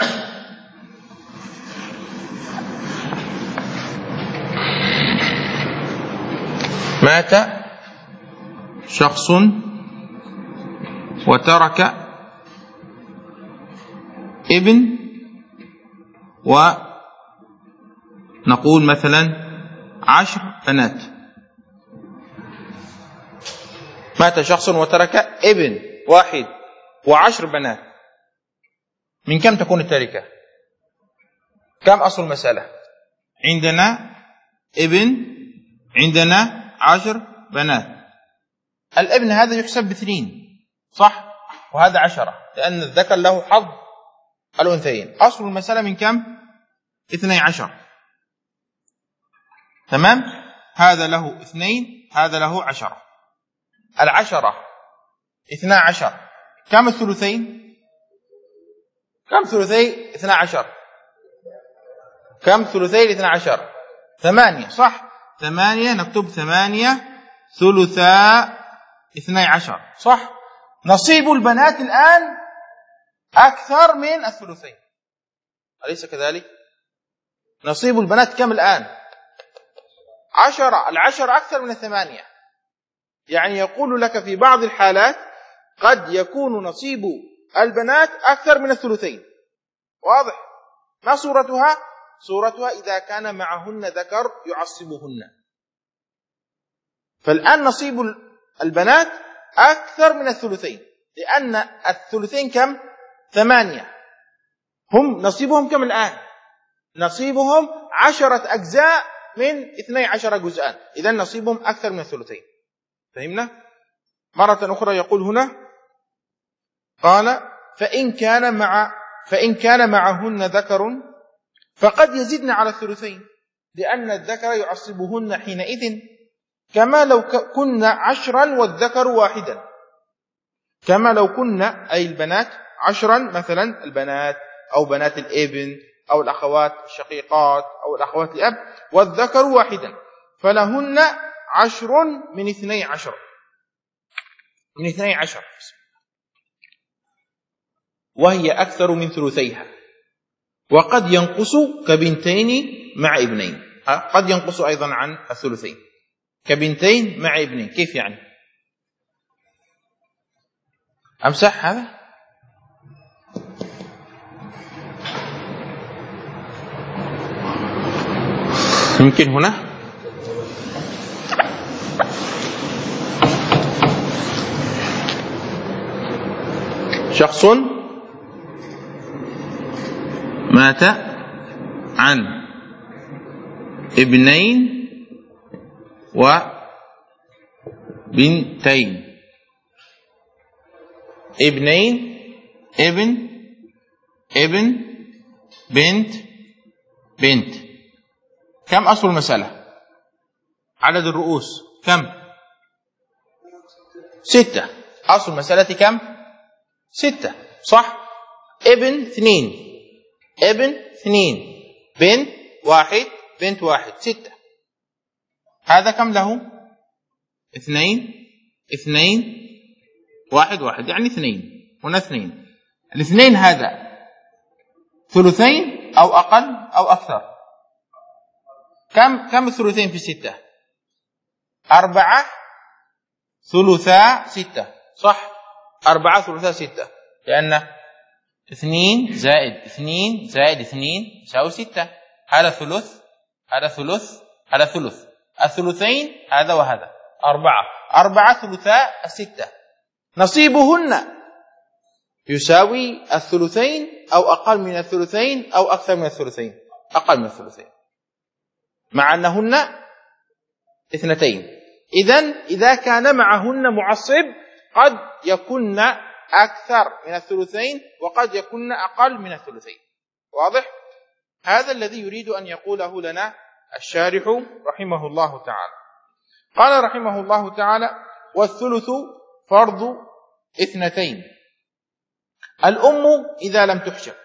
مات شخص وترك ابن، ونقول مثلا عشر بنات، مات شخص وترك ابن واحد وعشر بنات، من كم تكون التركة؟ كم أصل المسألة؟ عندنا ابن، عندنا عشر بنات. الابن هذا يحسب باثنين صح، وهذا عشرة، لأن الذكر له حظ الأنثيين. أصل المسألة من كم؟ اثني عشر. تمام؟ هذا له اثنين، هذا له عشرة. العشرة اثنا عشر، كم الثلثين؟ كم ثلثي اثنا عشر؟ كم ثلثي الاثنى عشر؟ ثمانية صح؟ ثمانية، نكتب ثمانية ثلثا اثني عشر صح؟ نصيب البنات الآن أكثر من الثلثين، أليس كذلك؟ نصيب البنات كم الآن؟ عشرة. العشرة أكثر من الثمانية، يعني يقول لك في بعض الحالات قد يكون نصيب البنات أكثر من الثلثين. واضح؟ ما صورتها؟ صورتها إذا كان معهن ذكر يعصبهن. فالآن نصيب البنات أكثر من الثلثين، لأن الثلثين كم؟ ثمانية. هم نصيبهم كم الآن؟ نصيبهم عشرة أجزاء من اثني عشر جزءا، إذن نصيبهم أكثر من الثلثين. فهمنا؟ مرة أخرى يقول هنا، قال فإن كان مع فإن كان معهن ذكر فقد يزدن على الثلثين، لأن الذكر يعصبهن حينئذ، كما لو كنا عشرا والذكر واحدا. كما لو كنا أي البنات عشرا، مثلا البنات أو بنات الابن أو الأخوات الشقيقات أو الأخوات الأب، والذكر واحدا، فلهن عشر من اثني عشر من اثني عشر وهي أكثر من ثلثيها. وقد ينقص كبنتين مع ابنين، قد ينقص أيضا عن الثلثين، كبنتين مع ابنين. كيف يعني؟ أمسح هذا؟ يمكن هنا شخص مات عن ابنين وبنتين. ابنين، ابن، ابن، بنت، بنت. كم أصل المسألة؟ عدد الرؤوس كم؟ ستة. أصل المسألة كم؟ ستة صح؟ ابن اثنين، ابن اثنين، بنت واحد، بنت واحد، ستة. هذا كم له؟ اثنين، اثنين، واحد، واحد، يعني اثنين. هنا اثنين. الاثنين هذا ثلثين أو أقل أو أكثر؟ كم كم الثلثين في ستة؟ أربعة ثلثا ستة صح؟ أربعة ثلثا ستة، لأن اثنين زائد اثنين زائد اثنين يساوي ستة. هذا ثلث، هذا ثلث، هذا ثلث. الثلثين هذا وهذا أربعة. أربعة ثلثا الستة، نصيبهن يساوي الثلثين أو أقل من الثلثين أو أكثر من الثلثين، أقل من الثلثين، مع أنهن اثنتين. إذن إذا كان معهن معصب قد يكون أكثر من الثلثين وقد يكون أقل من الثلثين. واضح؟ هذا الذي يريد أن يقوله لنا الشارح رحمه الله تعالى. قال رحمه الله تعالى: والثلث فرض اثنتين. الأم إذا لم تحجب.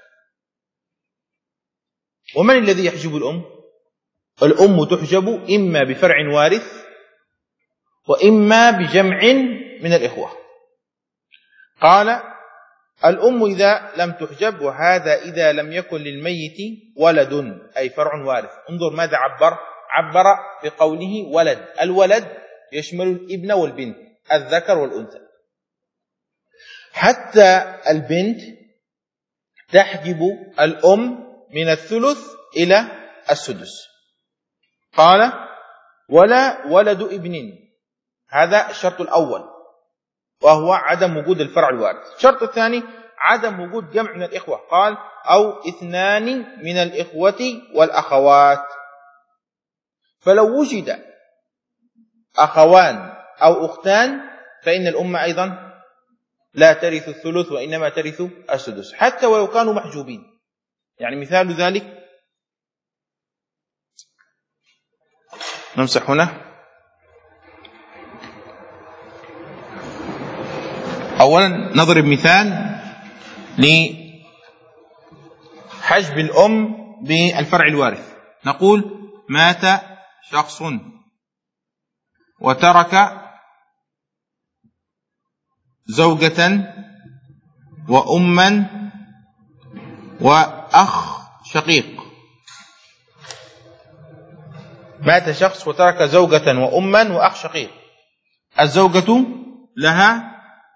ومن الذي يحجب الأم؟ الأم تحجب إما بفرع وارث وإما بجمع من الإخوة. قال: الأم إذا لم تحجب، وهذا إذا لم يكن للميت ولد أي فرع وارث. انظر ماذا عبر عبر بقوله ولد. الولد يشمل الابن والبنت، الذكر والأنثى. حتى البنت تحجب الأم من الثلث إلى السدس. قال: ولا ولد ابن، هذا الشرط الأول. وهو عدم وجود الفرع الوارث. الشرط الثاني عدم وجود جمع من الإخوة، قال أو اثنان من الإخوة والأخوات. فلو وجد أخوان أو أختان فإن الأمة أيضا لا ترث الثلث وإنما ترث السدس، حتى ولو كانوا محجوبين. يعني مثال ذلك، نمسح هنا. أولا نضرب مثال لحجب الأم بالفرع الوارث. نقول مات شخص وترك زوجة وأما وأخ شقيق. مات شخص وترك زوجة وأما وأخ شقيق. الزوجة لها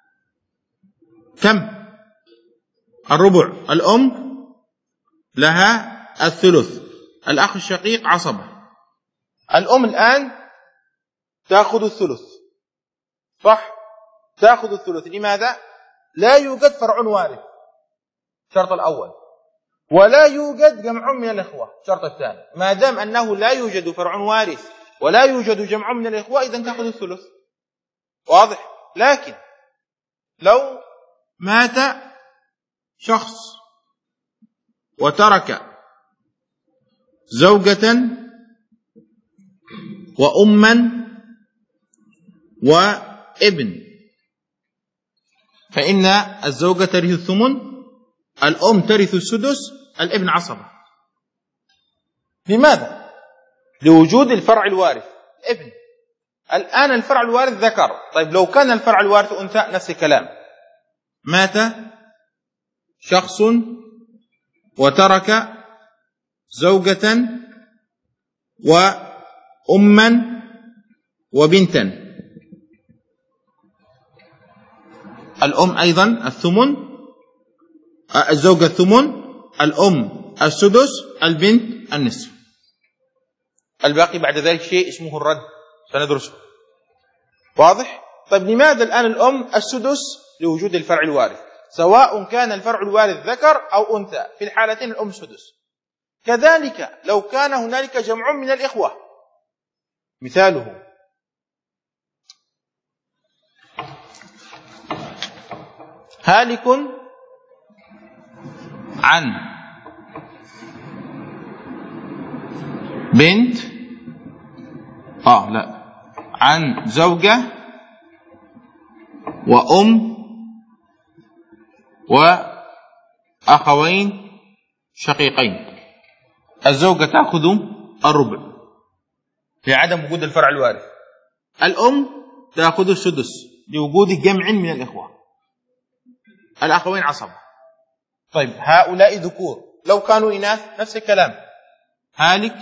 كم؟ الربع. الأم لها الثلث. الأخ الشقيق عصبة. الأم الآن تأخذ الثلث، صح؟ تأخذ الثلث. لماذا؟ لا يوجد فرع وارث، الشرط الأول، ولا يوجد جمع من الإخوة، الشرط الثاني. ما دام أنه لا يوجد فرع وارث ولا يوجد جمع من الإخوة، إذن تأخذ الثلث. واضح؟ لكن لو مات شخص وترك زوجة وأما وابن، فإن الزوجة ترث الثمن، الأم ترث السدس، الابن عصبة. لماذا؟ لوجود الفرع الوارث ابن. الآن الفرع الوارث ذكر. طيب لو كان الفرع الوارث أنثى نفس الكلام. مات شخص وترك زوجة وأما وبنتا، الأم أيضا الثمن، الزوجة الثمن، الأم السدس، البنت النصف. الباقي بعد ذلك شيء اسمه الرد سندرسه. واضح؟ طيب لماذا الآن الأم السدس؟ لوجود الفرع الوارث، سواء كان الفرع الوارث ذكر أو أنثى، في الحالتين الأم السدس. كذلك لو كان هنالك جمع من الإخوة، مثاله هالك عن بنت آه لا عن زوجة وأم وأخوين شقيقين. الزوجة تأخذ الربع لعدم وجود الفرع الوارث، الأم تأخذ السدس لوجود جمع من الإخوة، الأخوين عصبة. طيب هؤلاء ذكور، لو كانوا إناث نفس الكلام. هالك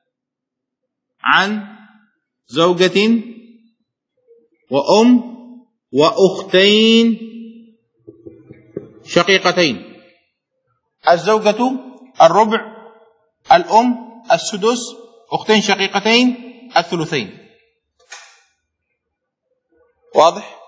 عن زوجة وأم وأختين شقيقتين، الزوجة الربع، الأم السدس، أختين شقيقتين الثلثين. واضح؟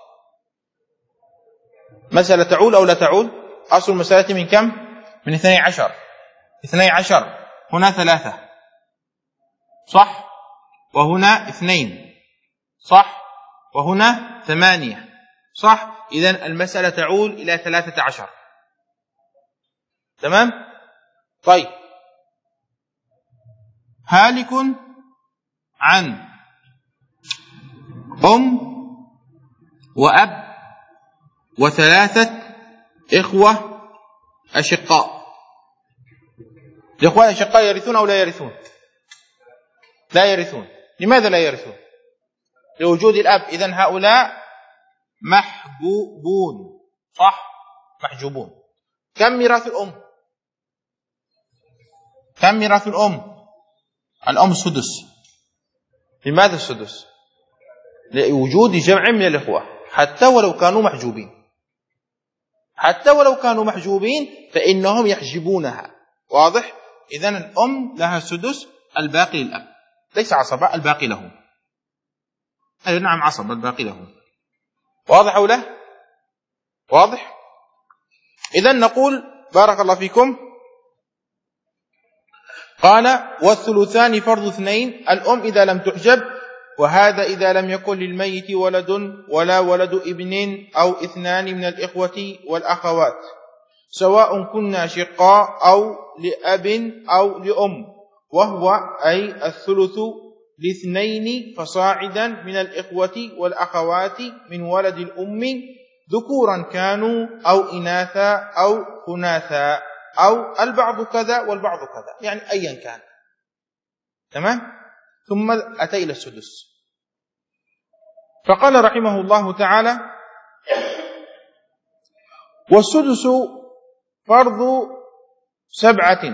مسألة تعول أو لا تعول؟ أصل المسألة من كم؟ من اثني عشر. اثني عشر هنا ثلاثة، صح؟ وهنا اثنين، صح؟ وهنا ثمانية، صح؟ إذن المسألة تعول إلى ثلاثة عشر. تمام؟ طيب هالك عن أم وأب وثلاثة إخوة أشقاء. الإخوة الأشقاء يرثون أو لا يرثون؟ لا يرثون. لماذا لا يرثون؟ لوجود الأب. إذن هؤلاء محجوبون، صح؟ محجوبون. كم ميراث الأم؟ كم ميراث الأم؟ الأم السدس. لماذا السدس؟ لوجود جمع من الإخوة، حتى ولو كانوا محجوبين، حتى ولو كانوا محجوبين فإنهم يحجبونها. واضح؟ إذن الأم لها السدس، الباقي للأب، ليس عصبة، الباقي له. أي نعم عصبة، الباقي له. واضح أو لا؟ واضح؟ إذن نقول بارك الله فيكم، قال والثلثان فرض اثنين، الأم إذا لم تحجب، وهذا إذا لم يكن للميت ولد ولا ولد ابن أو اثنان من الإخوة والأخوات، سواء كنا شقاء أو لأب أو لأم، وهو أي الثلث لاثنين فصاعدا من الإخوة والأخوات من ولد الأم، ذكورا كانوا أو إناثا أو خناثا أو البعض كذا والبعض كذا، يعني أيا كان. تمام؟ ثم أتى إلى السدس، فقال رحمه الله تعالى: والسدس فرض سبعة،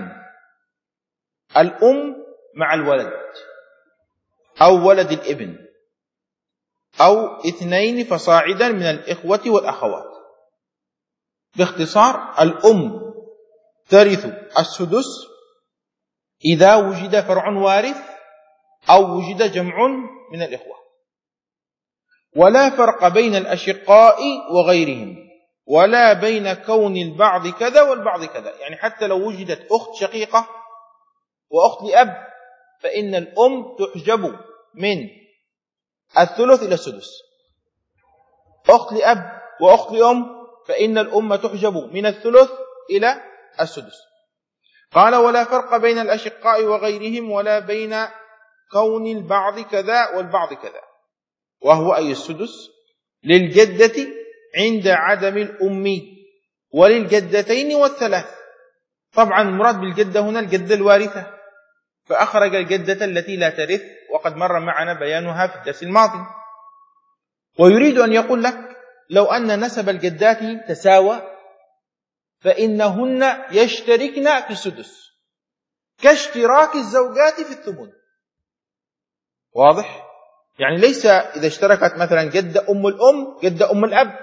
الأم مع الولد أو ولد الابن أو اثنين فصاعدا من الإخوة والأخوات. باختصار، الأم ترث السدس إذا وجد فرع وارث أو وجد جمع من الإخوة، ولا فرق بين الأشقاء وغيرهم، ولا بين كون البعض كذا والبعض كذا، يعني حتى لو وجدت أخت شقيقة وأخت لأب فإن الأم تحجب من الثلث إلى السدس، أخت لأب وأخت لأم فإن الأم تحجب من الثلث إلى السدس. قال: ولا فرق بين الأشقاء وغيرهم، ولا بين كون البعض كذا والبعض كذا، وهو أي السدس للجدة عند عدم الأم، وللجدتين والثلاث. طبعا المراد بالجدة هنا الجدة الوارثة، فأخرج الجدة التي لا ترث، وقد مر معنا بيانها في الدرس الماضي. ويريد أن يقول لك لو أن نسب الجدات تساوى فإنهن يشتركن في السدس كاشتراك الزوجات في الثمن. واضح؟ يعني ليس إذا اشتركت مثلا جدة أم الأم جدة أم الأب،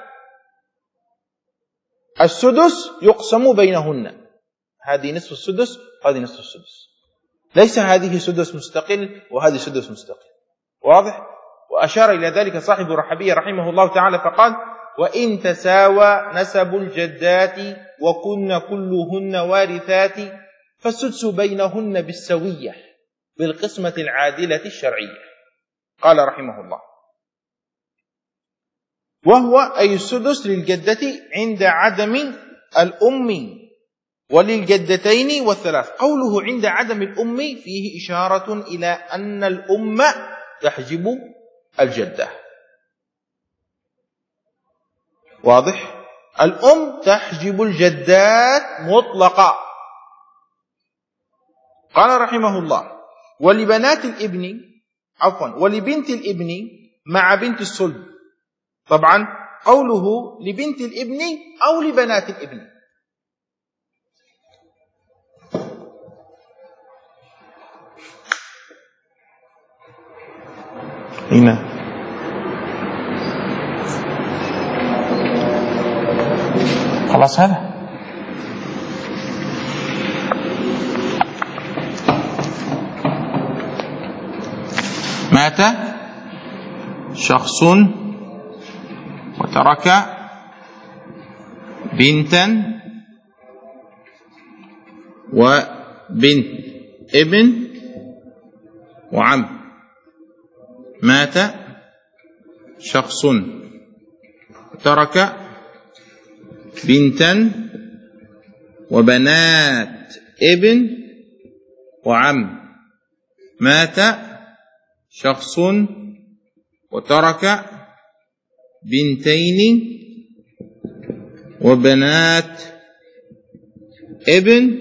السدس يقسم بينهن، هذه نصف السدس وهذه نصف السدس، ليس هذه سدس مستقل وهذه سدس مستقل. واضح؟ وأشار إلى ذلك صاحب الرحبية رحمه الله تعالى فقال: وإن تساوى نسب الجدات وكن كلهن وارثات فالسدس بينهن بالسوية بالقسمة العادلة الشرعية. قال رحمه الله: وهو أي السدس للجدة عند عدم الأم وللجدتين والثلاث. قوله عند عدم الأم فيه إشارة إلى أن الأم تحجب الجدة. واضح؟ الأم تحجب الجدات مطلقا. قال رحمه الله: ولبنات الابن عفوا ولبنت الابن مع بنت الصلب. طبعا قوله لبنت الابن أو لبنات الابن، هنا خلاص. هذا مات شخص وترك بنتا وبنت ابن وعم. مات شخص وترك بنتا وبنات ابن وعم. مات شخص وترك بنتين وبنات ابن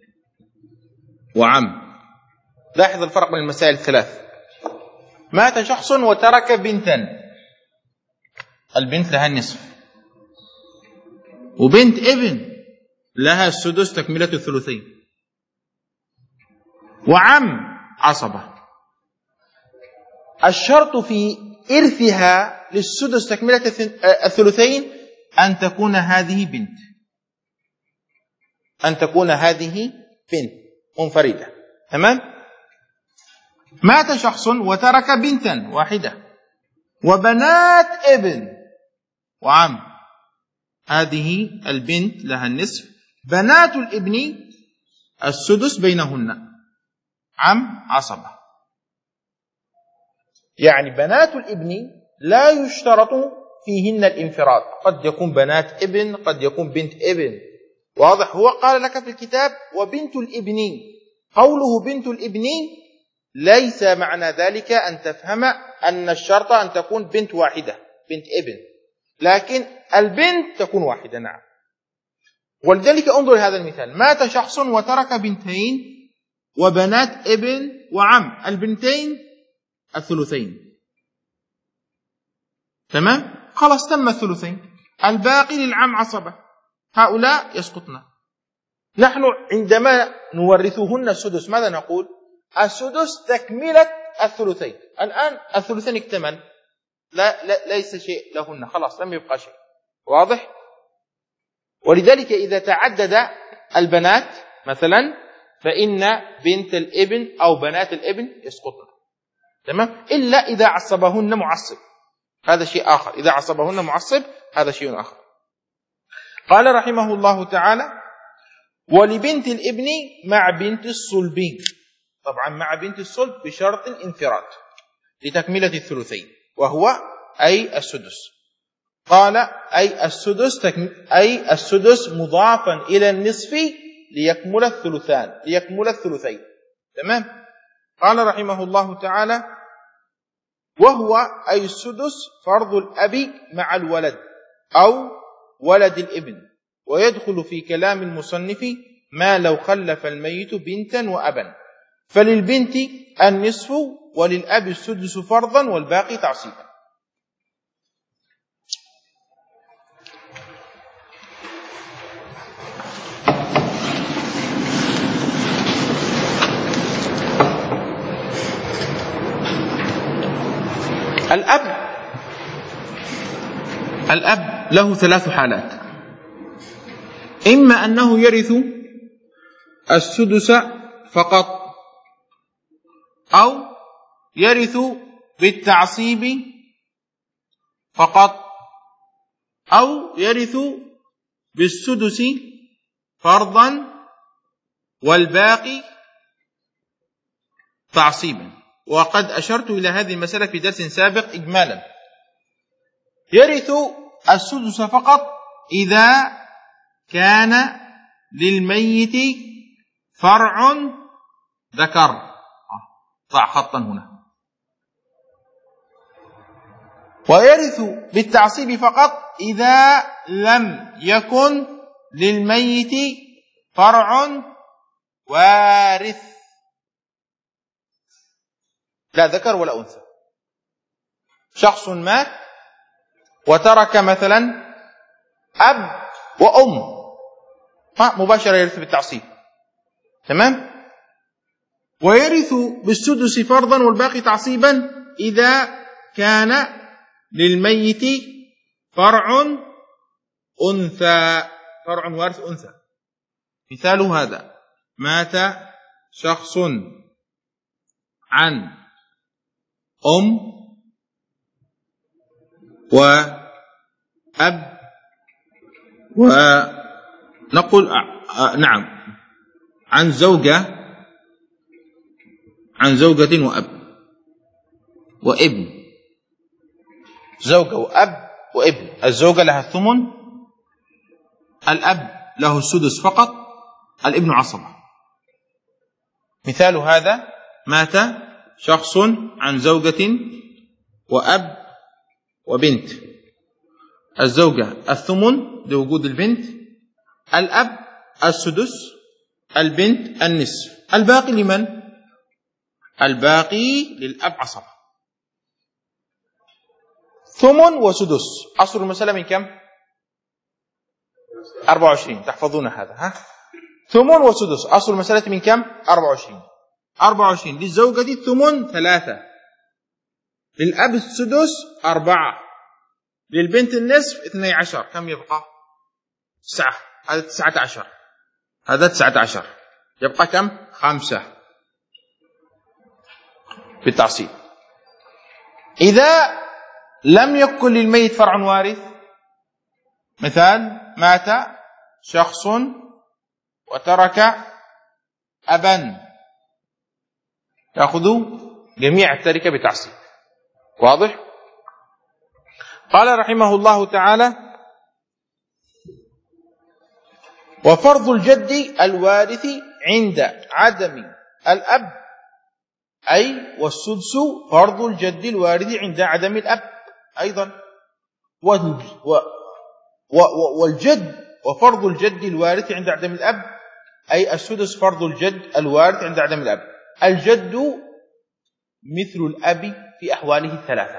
وعم. لاحظ الفرق بين المسائل الثلاث. مات شخص وترك بنتا، البنت لها النصف، وبنت ابن لها السدس تكملة الثلثين، وعم عصبة. الشرط في إرثها للسدس تكملة الثلثين أن تكون هذه بنت، أن تكون هذه بنت منفردة. تمام؟ مات شخص وترك بنتا واحدة وبنات ابن وعم. هذه البنت لها النصف. بنات الابن السدس بينهن. عم عصبة، يعني بنات الابن لا يشترط فيهن الانفراد، قد يكون بنات ابن، قد يكون بنت ابن. واضح؟ هو قال لك في الكتاب وبنت الابن. قوله بنت الابن ليس معنى ذلك أن تفهم أن الشرط أن تكون بنت واحدة، بنت ابن، لكن البنت تكون واحدة. نعم. ولذلك انظر هذا المثال: مات شخص وترك بنتين وبنات ابن وعم. البنتين الثلثين، تمام؟ خلاص تم الثلثين. الباقي للعم عصبة، هؤلاء يسقطن. نحن عندما نورثهن السدس ماذا نقول؟ السدس تكملة الثلثين. الآن الثلثين اكتمل، لا, لا ليس شيء لهن، خلاص لم يبقى شيء. واضح؟ ولذلك إذا تعدد البنات مثلا فإن بنت الابن أو بنات الابن يسقطن، تمام؟ إلا إذا عصبهن معصب، هذا شيء آخر. إذا عصبهن معصب هذا شيء آخر. قال رحمه الله تعالى: ولبنت الابن مع بنت الصلب. طبعا مع بنت الصلب بشرط الانفراد لتكملة الثلثين، وهو أي السدس. قال أي السدس تكم... أي السدس مضافا إلى النصف ليكمل الثلثان، ليكمل الثلثين، تمام؟ قال رحمه الله تعالى: وهو أي السدس فرض الأب مع الولد أو ولد الابن. ويدخل في كلام المصنف ما لو خلف الميت بنتا وأبا، فللبنت النصف وللأب السدس فرضا والباقي تعصيبا. الأب الأب له ثلاث حالات: إما أنه يرث السدس فقط، أو يرث بالتعصيب فقط، أو يرث بالسدس فرضا والباقي تعصيبا. وقد أشرت إلى هذه المسألة في درس سابق إجمالا. يرث السدس فقط إذا كان للميت فرع ذكر، ضع خطا هنا. ويرث بالتعصيب فقط إذا لم يكن للميت فرع وارث، لا ذكر ولا أنثى. شخص مات وترك مثلا أب وأم، مباشرة يرث بالتعصيب، تمام؟ ويرث بالسدس فرضا والباقي تعصيبا إذا كان للميت فرع أنثى، فرع وارث أنثى. مثال هذا: مات شخص عن أم وأب، ونقول نعم عن زوجة، عن زوجة وأب وابن. زوجة وأب وابن. الزوجة لها الثمن، الأب له السدس فقط، الابن عصبة. مثال هذا: مات شخص عن زوجة وأب وبنت. الزوجة الثمن لوجود البنت، الأب السدس، البنت النصف. الباقي لمن؟ الباقي للأب عصبة. ثمن وسدس. أصل المسألة من كم؟ أربعة وعشرين. تحفظون هذا ها؟ ثمن وسدس. أصل المسألة من كم؟ أربعة وعشرين. أربعة وعشرين. للزوجة الثمن ثلاثة، للأب السدس أربعة، للبنت النصف اثني عشر. كم يبقى؟ تسعة. هذا تسعة عشر، هذا تسعة عشر. يبقى كم؟ خمسة بالتعصيب. إذا لم يكن للميت فرع وارث، مثال: مات شخص وترك أبا، تأخذ جميع التركة بتعصيب. واضح؟ قال رحمه الله تعالى: وفرض الجد الوارث عند عدم الأب، أي والسدس فرض الجد الوارث عند عدم الأب أيضا. والجد وفرض الجد الوارث عند عدم الأب، أي السدس فرض الجد الوارث عند عدم الأب. الجد مثل الأب في أحواله الثلاثة.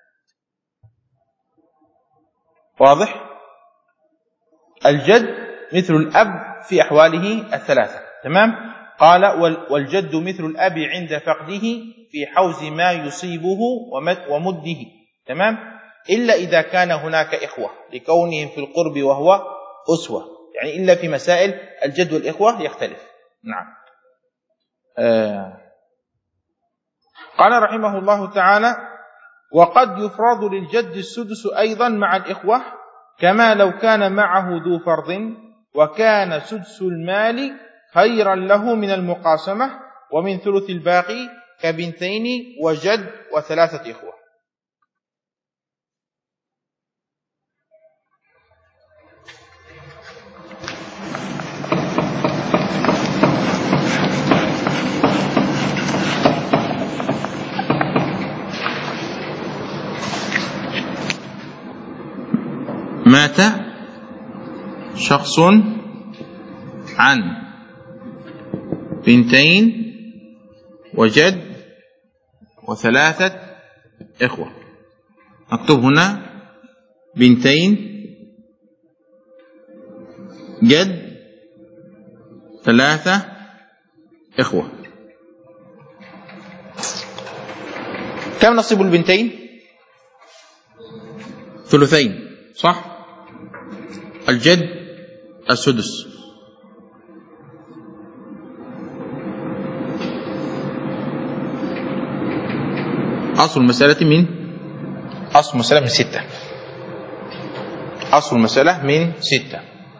واضح؟ الجد مثل الأب في أحواله الثلاثة. تمام؟ قال: والجد مثل الأب عند فقده في حوز ما يصيبه ومده. تمام؟ إلا إذا كان هناك إخوة لكونهم في القرب وهو أسوة، يعني إلا في مسائل الجد والإخوة يختلف. نعم. آه. قال رحمه الله تعالى: وقد يفرض للجد السدس أيضا مع الإخوة، كما لو كان معه ذو فرض، وكان سدس المال خيرا له من المقاسمة ومن ثلث الباقي، كبنتين وجد وثلاثة إخوة. مات شخص عن بنتين وجد وثلاثة إخوة. نكتب هنا بنتين جد ثلاثة إخوة. كم نصيب البنتين؟ ثلثين، صح؟ الجد السدس. أصل المسألة من أصل المسألة من ستة. أصل المسألة من ستة.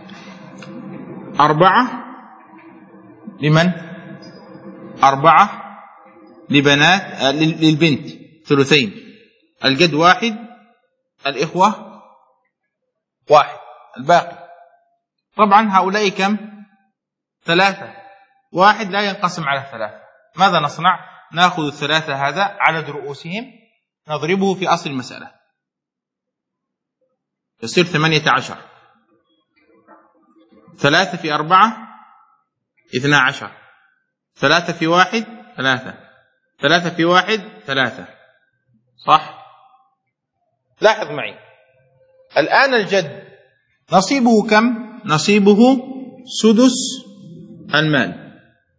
أربعة لمن؟ أربعة لبنات للبنت ثلثين، الجد واحد، الإخوة واحد، الباقي. طبعا هؤلاء كم؟ ثلاثة. واحد لا ينقسم على ثلاثة. ماذا نصنع؟ نأخذ الثلاثة هذا عدد رؤوسهم نضربه في أصل المسألة، يصير ثمانية عشر. ثلاثة في أربعة اثنا عشر. ثلاثة في واحد ثلاثة. ثلاثة في واحد ثلاثة. صح؟ لاحظ معي الآن الجد نصيبه كم؟ نصيبه سدس المال.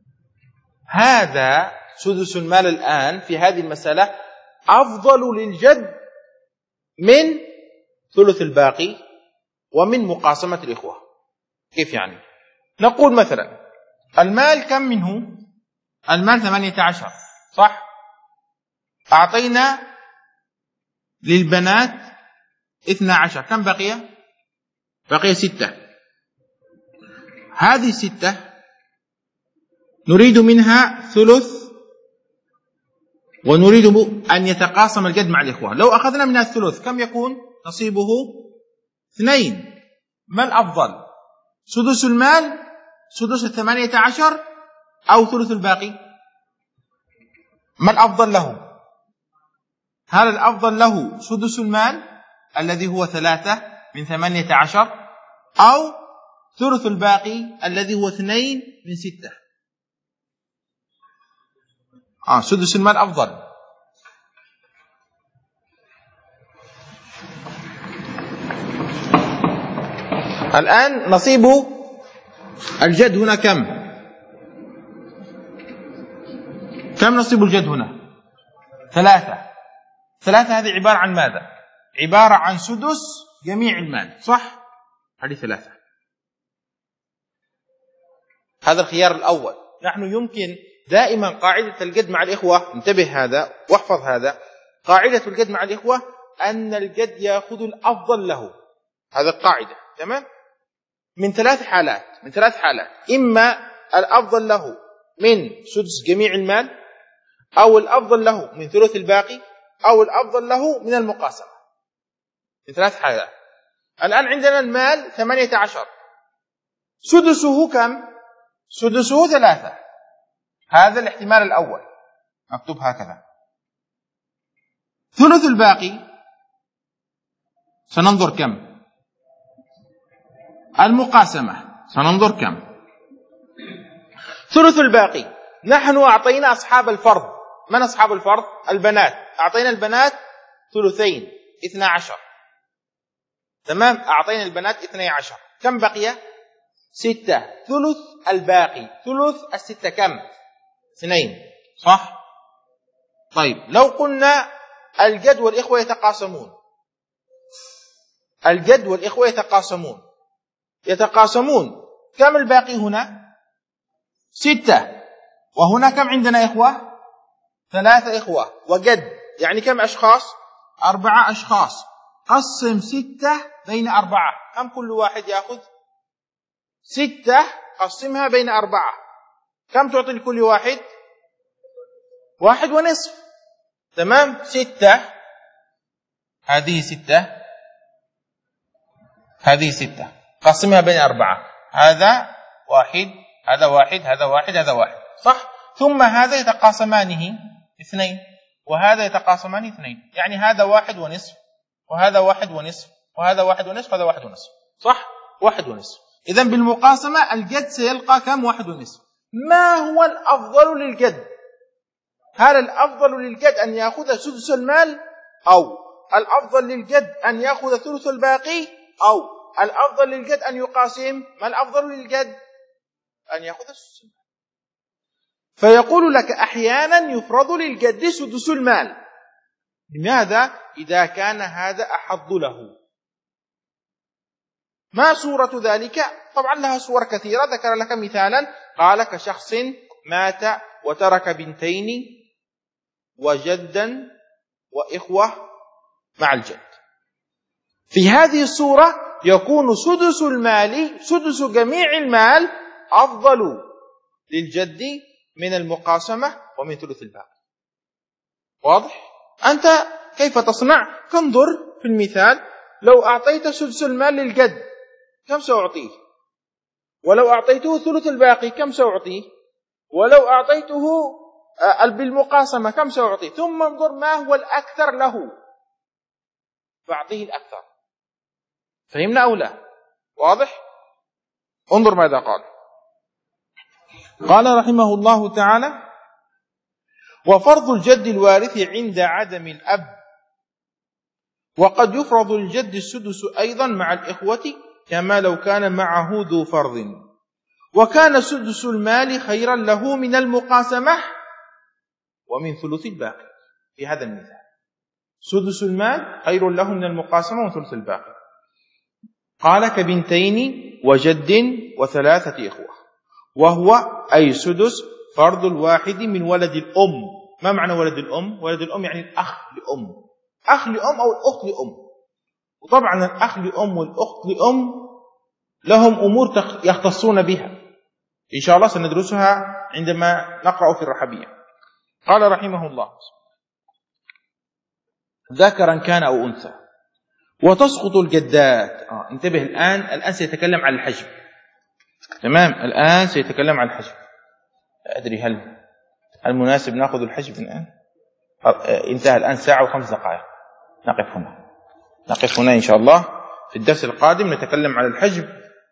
هذا سدس المال الآن في هذه المسألة أفضل للجد من ثلث الباقي ومن مقاسمة الإخوة. كيف يعني؟ نقول مثلا المال كم منه؟ المال ثمانية عشر، صح؟ أعطينا للبنات اثنا عشر، كم بقي؟ بقي ستة. هذه ستة نريد منها ثلث، ونريد أن يتقاسم الجد مع الإخوة. لو أخذنا منها الثلث كم يكون نصيبه؟ اثنين. ما الأفضل؟ سدس المال، سدس الثمانية عشر، أو ثلث الباقي؟ ما الأفضل له؟ هل الأفضل له سدس المال الذي هو ثلاثة من ثمانية عشر، أو ثلث الباقي الذي هو اثنين من ستة؟ آه سدس المال أفضل. الآن نصيب الجد هنا كم؟ كم نصيب الجد هنا؟ ثلاثة. ثلاثة هذه عبارة عن ماذا؟ عبارة عن سدس جميع المال، صح؟ هذه ثلاثة. هذا الخيار الأول. نحن يمكن دائما قاعدة الجد مع الإخوة، انتبه هذا واحفظ هذا، قاعدة الجد مع الإخوة أن الجد يأخذ الأفضل له. هذا القاعدة تمام؟ من ثلاث حالات من ثلاث حالات إما الأفضل له من سدس جميع المال، أو الأفضل له من ثلث الباقي، أو الأفضل له من المقاسمة. من ثلاث حالات. الآن عندنا المال ثمانية عشر، سدسه كم؟ سدسه ثلاثة. هذا الاحتمال الأول، مكتوب هكذا. ثلث الباقي سننظر كم؟ المقاسمة سننظر كم؟ ثلث الباقي نحن أعطينا أصحاب الفرض. من أصحاب الفرض؟ البنات. أعطينا البنات ثلثين، اثنى عشر. تمام؟ أعطينا البنات اثني عشر. كم بقي؟ ستة. ثلث الباقي، ثلث الستة كم؟ اثنين، صح؟ طيب لو قلنا الجد والإخوة يتقاسمون، الجد والإخوة يتقاسمون يتقاسمون كم الباقي هنا؟ ستة. وهنا كم عندنا إخوة؟ ثلاثة إخوة وجد، يعني كم أشخاص؟ أربعة أشخاص. قسم ستة بين أربعة، كم كل واحد يأخذ؟ ستة قسمها بين أربعة، كم تعطي لكل واحد؟ واحد ونصف. تمام؟ ستة، هذه ستة، هذه ستة، قسمها بين أربعة، هذا واحد، هذا واحد، هذا واحد، هذا واحد، صح؟ ثم هذا يتقاسمانه اثنين، وهذا يتقاسمان اثنين، يعني هذا واحد ونصف، وهذا واحد ونصف، وهذا واحد ونصف، وهذا واحد ونصف، صح؟ واحد ونصف. إذن بالمقاسمة الجد سيلقى كم؟ واحد ونصف. ما هو الأفضل للجد؟ هل الأفضل للجد أن يأخذ سدس المال، أو الأفضل للجد أن يأخذ ثلث الباقي، أو الأفضل للجد أن يقاسم؟ ما الأفضل للجد؟ أن يأخذ سدس المال. فيقول لك أحيانا يفرض للجد سدس المال. لماذا؟ إذا كان هذا أحظ له. ما صورة ذلك؟ طبعا لها صور كثيرة، ذكر لك مثالا، قال كشخص مات وترك بنتين وجدا وإخوة مع الجد. في هذه الصورة يكون سدس المال، سدس جميع المال أفضل للجد من المقاسمة ومن ثلث الباقي. واضح؟ أنت كيف تصنع؟ فانظر في المثال، لو أعطيت سدس المال للجد كم سأعطيه؟ ولو أعطيته ثلث الباقي كم سأعطيه؟ ولو أعطيته بالمقاسمة كم سأعطيه؟ ثم انظر ما هو الأكثر له فأعطيه الأكثر. فهمنا أو لا؟ واضح؟ انظر ماذا قال. قال رحمه الله تعالى: وفرض الجد الوارث عند عدم الأب، وقد يفرض الجد السدس أيضا مع الإخوة كما لو كان معه ذو فرض، وكان سدس المال خيرا له من المقاسمة ومن ثلث الباقي. في هذا المثال سدس المال خير له من المقاسمة وثلث الباقي. قال كبنتين وجد وثلاثة إخوة، وهو أي سدس فرض الواحد من ولد الأم. ما معنى ولد الأم؟ ولد الأم يعني الأخ لأم، أخ لأم أو الأخت لأم. وطبعا الأخ لأم والأخت لأم لهم أمور يختصون بها، إن شاء الله سندرسها عندما نقرأ في الرحبية. قال رحمه الله: ذكرا كان أو أنثى، وتسقط الجدات. آه. انتبه الآن، الآن سيتكلم عن الحجب. تمام، الآن سيتكلم عن الحجب. لا أدري هل المناسب نأخذ الحجب الآن؟ انتهى الآن ساعة وخمس دقائق. نقف هنا نقف هنا إن شاء الله. في الدرس القادم نتكلم عن الحجب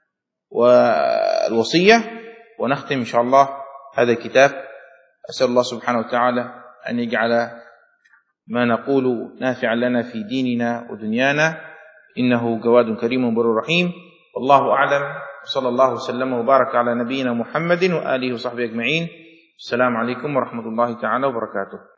والوصية، ونختم إن شاء الله هذا الكتاب. أسأل الله سبحانه وتعالى أن يجعل ما نقول نافعا لنا في ديننا ودنيانا، إنه جواد كريم بر رحيم. والله أعلم، صلى الله وسلم وبارك على نبينا محمد وآله وصحبه أجمعين. السلام عليكم ورحمة الله تعالى وبركاته.